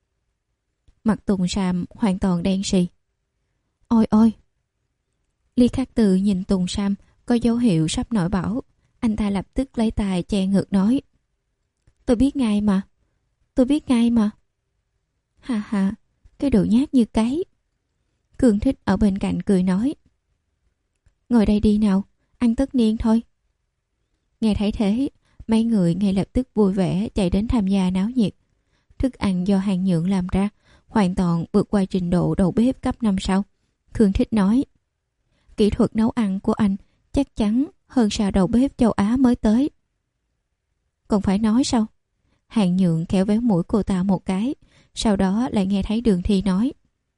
S1: Mặt Tùng Sam hoàn toàn đen xì. Ôi ôi! Lý Khắc Tư nhìn Tùng Sam có dấu hiệu sắp nổi bão. Anh ta lập tức lấy tay che ngực nói: Tôi biết ngay mà, tôi biết ngay mà. Ha ha, cái đồ nhát như cái. Cường Thích ở bên cạnh cười nói: Ngồi đây đi nào, ăn tất niên thôi. Nghe thấy thế, mấy người ngay lập tức vui vẻ chạy đến tham gia náo nhiệt. Thức ăn do Hàng Nhượng làm ra hoàn toàn vượt qua trình độ đầu bếp cấp năm sao. Cường Thích nói: Kỹ thuật nấu ăn của anh chắc chắn hơn sao đầu bếp châu Á mới tới. Còn phải nói sao? Hàng Nhượng kéo véo mũi cô ta một cái, sau đó lại nghe thấy Đường Thi nói: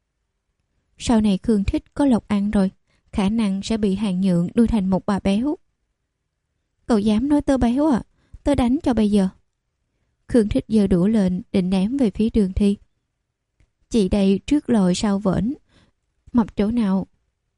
S1: Sau này Cường Thích có lộc ăn rồi, khả năng sẽ bị Hàng Nhượng nuôi thành một bà béo. Cậu dám nói tớ béo à? Tớ đánh cho bây giờ. Khương Thích giơ đũa lên định ném về phía Đường Thi. Chị đây trước lồi sau vỡn, mập chỗ nào?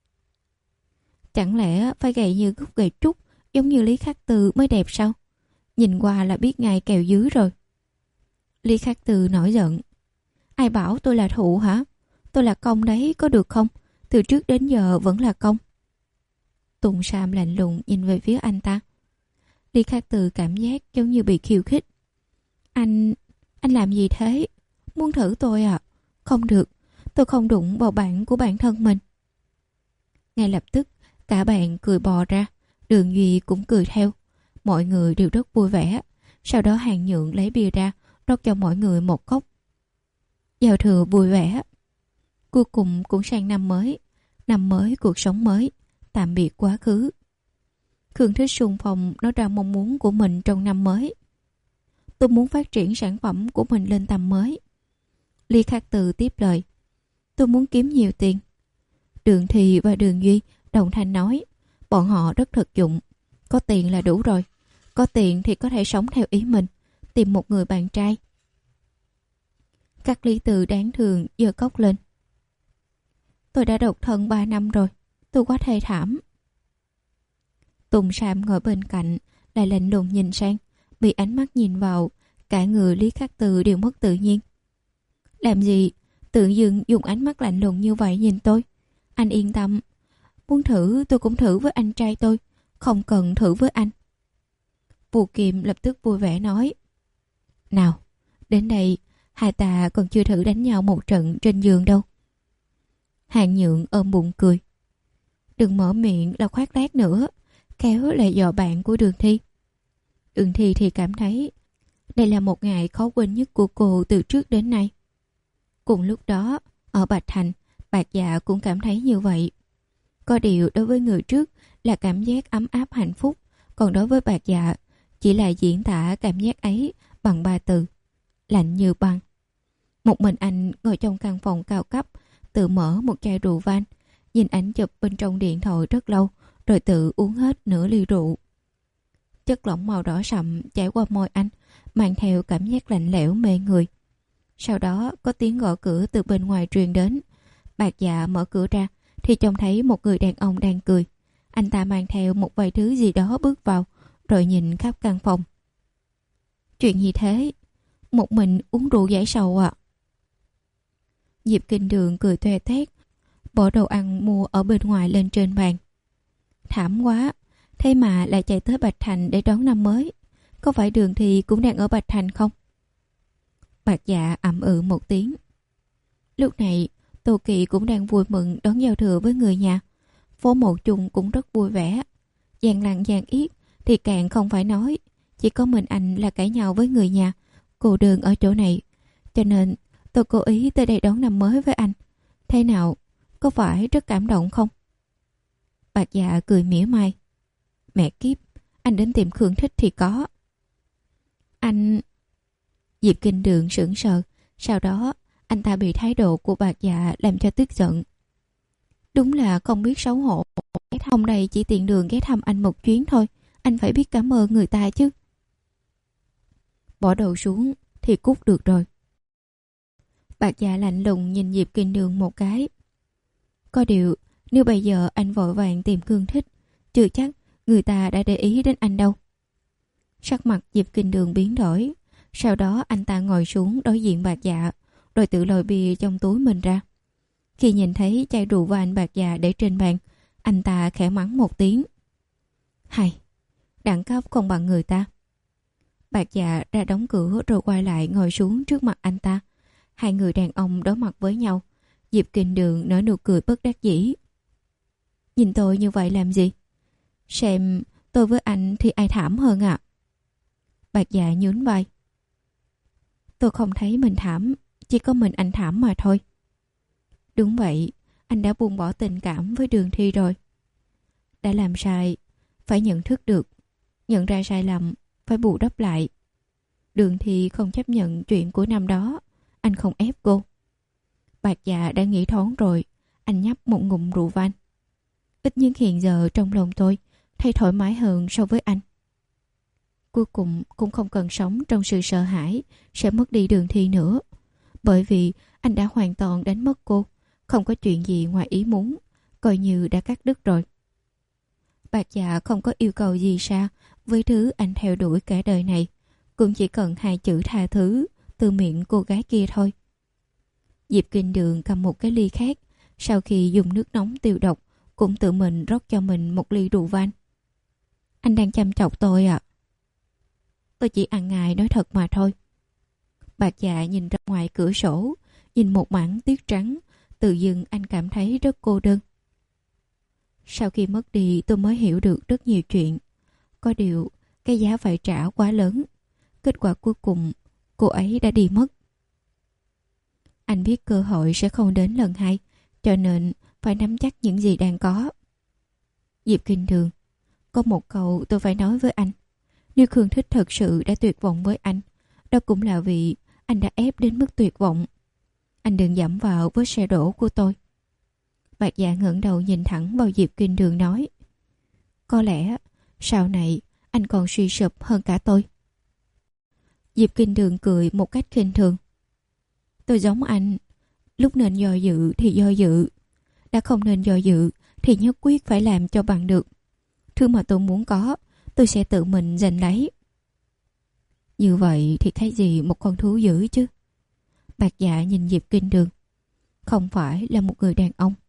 S1: Chẳng lẽ phải gầy như gốc gầy trúc, giống như Lý Khắc Tư mới đẹp sao? Nhìn qua là biết ngay kèo dưới rồi. Lý Khắc Tư nổi giận: Ai bảo tôi là thụ hả? Tôi là công đấy, có được không? Từ trước đến giờ vẫn là công. Tùng Sam lạnh lùng nhìn về phía anh ta. Lý Khắc Tư cảm giác giống như bị khiêu khích. Anh... anh làm gì thế? Muốn thử tôi à? Không được, tôi không đụng vào bạn của bản thân mình. Ngay lập tức, cả bạn cười bò ra. Đường Duy cũng cười theo. Mọi người đều rất vui vẻ. Sau đó Hàng Nhượng lấy bia ra, rót cho mọi người một cốc. Giao thừa vui vẻ. Cuối cùng cũng sang năm mới. Năm mới, cuộc sống mới. Tạm biệt quá khứ. Khương Thích xung phong nói ra mong muốn của mình trong năm mới. Tôi muốn phát triển sản phẩm của mình lên tầm mới. Lý Khắc Tư tiếp lời: Tôi muốn kiếm nhiều tiền. Đường Thi và Đường Duy đồng thanh nói: Bọn họ rất thực dụng. Có tiền là đủ rồi. Có tiền thì có thể sống theo ý mình, tìm một người bạn trai. Các Lý Tư đáng thương giơ cốc lên: Tôi đã độc thân ba năm rồi. Tôi quá thê thảm. Tùng Sam ngồi bên cạnh lại lạnh lùng nhìn sang. Bị ánh mắt nhìn vào, cả người Lý Khắc Tư đều mất tự nhiên. Làm gì tự dưng dùng ánh mắt lạnh lùng như vậy nhìn tôi? Anh yên tâm, muốn thử tôi cũng thử với anh trai tôi, không cần thử với anh. Vu Kiệm lập tức vui vẻ nói: Nào, đến đây, hai ta còn chưa thử đánh nhau một trận trên giường đâu. Hàng Nhượng ôm bụng cười: Đừng mở miệng là khoác lác nữa, khéo lại dò bạn của Đường Thi. Đường Thi thì cảm thấy đây là một ngày khó quên nhất của cô từ trước đến nay. Cùng lúc đó, ở Bạch Thành, Bạc Dạ cũng cảm thấy như vậy. Có điều đối với người trước là cảm giác ấm áp hạnh phúc, còn đối với Bạc Dạ chỉ là diễn tả cảm giác ấy bằng ba từ: lạnh như băng. Một mình anh ngồi trong căn phòng cao cấp, tự mở một chai rượu vang, nhìn ảnh chụp bên trong điện thoại rất lâu, rồi tự uống hết nửa ly rượu. Chất lỏng màu đỏ sậm chảy qua môi anh, mang theo cảm giác lạnh lẽo mê người. Sau đó có tiếng gõ cửa từ bên ngoài truyền đến. Bạc Dạ mở cửa ra thì trông thấy một người đàn ông đang cười. Anh ta mang theo một vài thứ gì đó bước vào, rồi nhìn khắp căn phòng. Chuyện gì thế? Một mình uống rượu giải sầu à? Diệp Kinh Đường cười toe toét, bỏ đồ ăn mua ở bên ngoài lên trên bàn. Thảm quá, thế mà lại chạy tới Bạch Thành để đón năm mới. Có phải Đường Thi cũng đang ở Bạch Thành không? Bạc Dạ ậm ừ một tiếng. Lúc này Tô Kỳ cũng đang vui mừng đón giao thừa với người nhà. Phố Mộ Chung cũng rất vui vẻ. Giang Lăng Giang Yết thì càng không phải nói. Chỉ có mình anh là cãi nhau với người nhà, cô đơn ở chỗ này. Cho nên tôi cố ý tới đây đón năm mới với anh. Thế nào, có phải rất cảm động không? Bạch Dạ cười mỉa mai. Mẹ kiếp, anh đến tìm Khương Thích thì có. Anh... Diệp Kinh Đường sững sờ. Sau đó anh ta bị thái độ của Bạch Dạ làm cho tức giận. Đúng là không biết xấu hổ. Hôm nay chỉ tiện đường ghé thăm anh một chuyến thôi. Anh phải biết cảm ơn người ta chứ. Bỏ đầu xuống thì cút được rồi. Bạch Dạ lạnh lùng nhìn Diệp Kinh Đường một cái. Có điều, nếu bây giờ anh vội vàng tìm Khương Thích, chưa chắc người ta đã để ý đến anh đâu. Sắc mặt Diệp Kinh Đường biến đổi. Sau đó anh ta ngồi xuống đối diện Bạch Dạ, rồi tự lôi bia trong túi mình ra. Khi nhìn thấy chai rượu vang Bạch Dạ để trên bàn, anh ta khẽ mắng một tiếng. Hay, đẳng cấp không bằng người ta. Bạch Dạ ra đóng cửa rồi quay lại ngồi xuống trước mặt anh ta. Hai người đàn ông đối mặt với nhau. Diệp Kinh Đường nở nụ cười bất đắc dĩ. Nhìn tôi như vậy làm gì? Xem tôi với anh thì ai thảm hơn ạ? À? Bạch Dạ nhún vai. Tôi không thấy mình thảm, chỉ có mình anh thảm mà thôi. Đúng vậy, anh đã buông bỏ tình cảm với Đường Thi rồi. Đã làm sai, phải nhận thức được. Nhận ra sai lầm, phải bù đắp lại. Đường Thi không chấp nhận chuyện của năm đó. Anh không ép cô. Bạch Dạ đã nghĩ thoáng rồi. Anh nhấp một ngụm rượu vang. Ít nhất hiện giờ trong lòng tôi thấy thoải mái hơn so với anh. Cuối cùng cũng không cần sống trong sự sợ hãi sẽ mất đi Đường Thi nữa. Bởi vì anh đã hoàn toàn đánh mất cô. Không có chuyện gì ngoài ý muốn. Coi như đã cắt đứt rồi. Bạch Dạ không có yêu cầu gì xa với thứ anh theo đuổi cả đời này. Cũng chỉ cần hai chữ tha thứ từ miệng cô gái kia thôi. Diệp Kinh Đường cầm một cái ly khác. Sau khi dùng nước nóng tiêu độc, cũng tự mình rót cho mình một ly rượu vang. Anh đang chăm chọc tôi ạ. À? Tôi chỉ ăn ngài nói thật mà thôi. Bạch Dạ nhìn ra ngoài cửa sổ, nhìn một mảng tuyết trắng. Tự dưng anh cảm thấy rất cô đơn. Sau khi mất đi tôi mới hiểu được rất nhiều chuyện. Có điều cái giá phải trả quá lớn. Kết quả cuối cùng cô ấy đã đi mất. Anh biết cơ hội sẽ không đến lần hai, cho nên phải nắm chắc những gì đang có. Diệp Kinh Đường, có một câu tôi phải nói với anh. Nếu Khương Thích thật sự đã tuyệt vọng với anh, đó cũng là vì anh đã ép đến mức tuyệt vọng. Anh đừng dẫm vào vết xe đổ của tôi. Bạch Dạ ngẩng đầu nhìn thẳng vào Diệp Kinh Đường nói. Có lẽ sau này anh còn suy sụp hơn cả tôi. Diệp Kinh Đường cười một cách khinh thường. Tôi giống anh, lúc nên do dự thì do dự. Đã không nên do dự thì nhất quyết phải làm cho bằng được. Thứ mà tôi muốn có, tôi sẽ tự mình giành lấy. Như vậy thì khác gì một con thú dữ chứ? Bạch Dạ nhìn Diệp Kinh Đường. Không phải là một người đàn ông.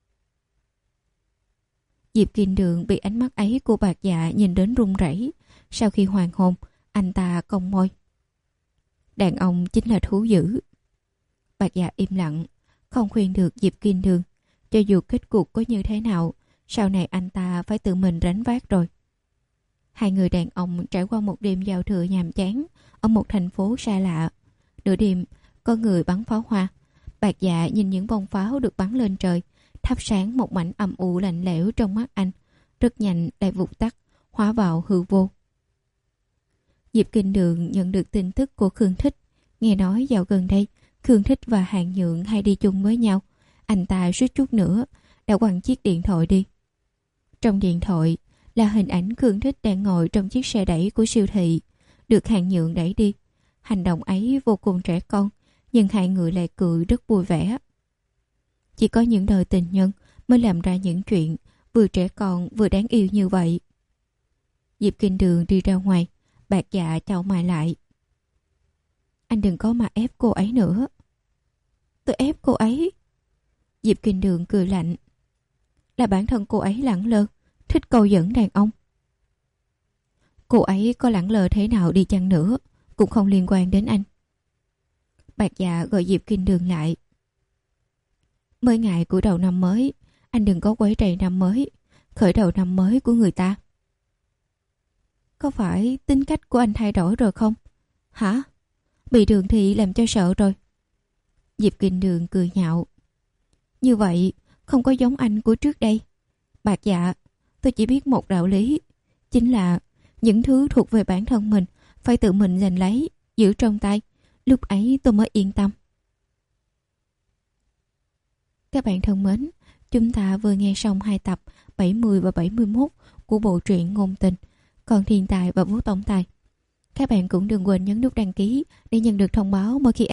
S1: Diệp Kinh Đường bị ánh mắt ấy của Bạch Dạ nhìn đến run rẩy. Sau khi hoàn hồn, anh ta cong môi. Đàn ông chính là thú dữ. Bạch Dạ im lặng, không khuyên được Diệp Kinh Đường. Cho dù kết cục có như thế nào, sau này anh ta phải tự mình gánh vác rồi. Hai người đàn ông trải qua một đêm giao thừa nhàm chán ở một thành phố xa lạ. Nửa đêm, có người bắn pháo hoa. Bạch Dạ nhìn những bông pháo được bắn lên trời, thắp sáng một mảnh âm u lạnh lẽo trong mắt anh. Rất nhanh lại vụt tắt, hóa vào hư vô. Diệp Kinh Đường nhận được tin tức của Khương Thích. Nghe nói dạo gần đây, Khương Thích và Hàng Nhượng hay đi chung với nhau. Anh ta suýt chút nữa đã quăng chiếc điện thoại đi. Trong điện thoại là hình ảnh Khương Thích đang ngồi trong chiếc xe đẩy của siêu thị, được Hàng Nhượng đẩy đi. Hành động ấy vô cùng trẻ con, nhưng hai người lại cười rất vui vẻ. Chỉ có những đời tình nhân mới làm ra những chuyện vừa trẻ con vừa đáng yêu như vậy. Diệp Kinh Đường đi ra ngoài, Bạch Dạ chau mày lại. Anh đừng có mà ép cô ấy nữa. Tôi ép cô ấy? Diệp Kinh Đường cười lạnh. Là bản thân cô ấy lẳng lơ, thích câu dẫn đàn ông. Cô ấy có lẳng lơ thế nào đi chăng nữa cũng không liên quan đến anh. Bạch Dạ gọi Diệp Kinh Đường lại. Mới ngày của đầu năm mới, anh đừng có quấy rầy năm mới, khởi đầu năm mới của người ta. Có phải tính cách của anh thay đổi rồi không? Hả? bị Đường Thị làm cho sợ rồi. Diệp Kinh Đường cười nhạo. Như vậy không có giống anh của trước đây. Bạc Dạ, tôi chỉ biết một đạo lý, chính là những thứ thuộc về bản thân mình phải tự mình giành lấy, giữ trong tay. Lúc ấy tôi mới yên tâm. Các bạn thân mến, chúng ta vừa nghe xong hai tập bảy mươi và bảy mươi mốt của bộ truyện Ngôn Tình, Còn Thiên Tài và Vũ Tổng Tài. Các bạn cũng đừng quên nhấn nút đăng ký để nhận được thông báo mỗi khi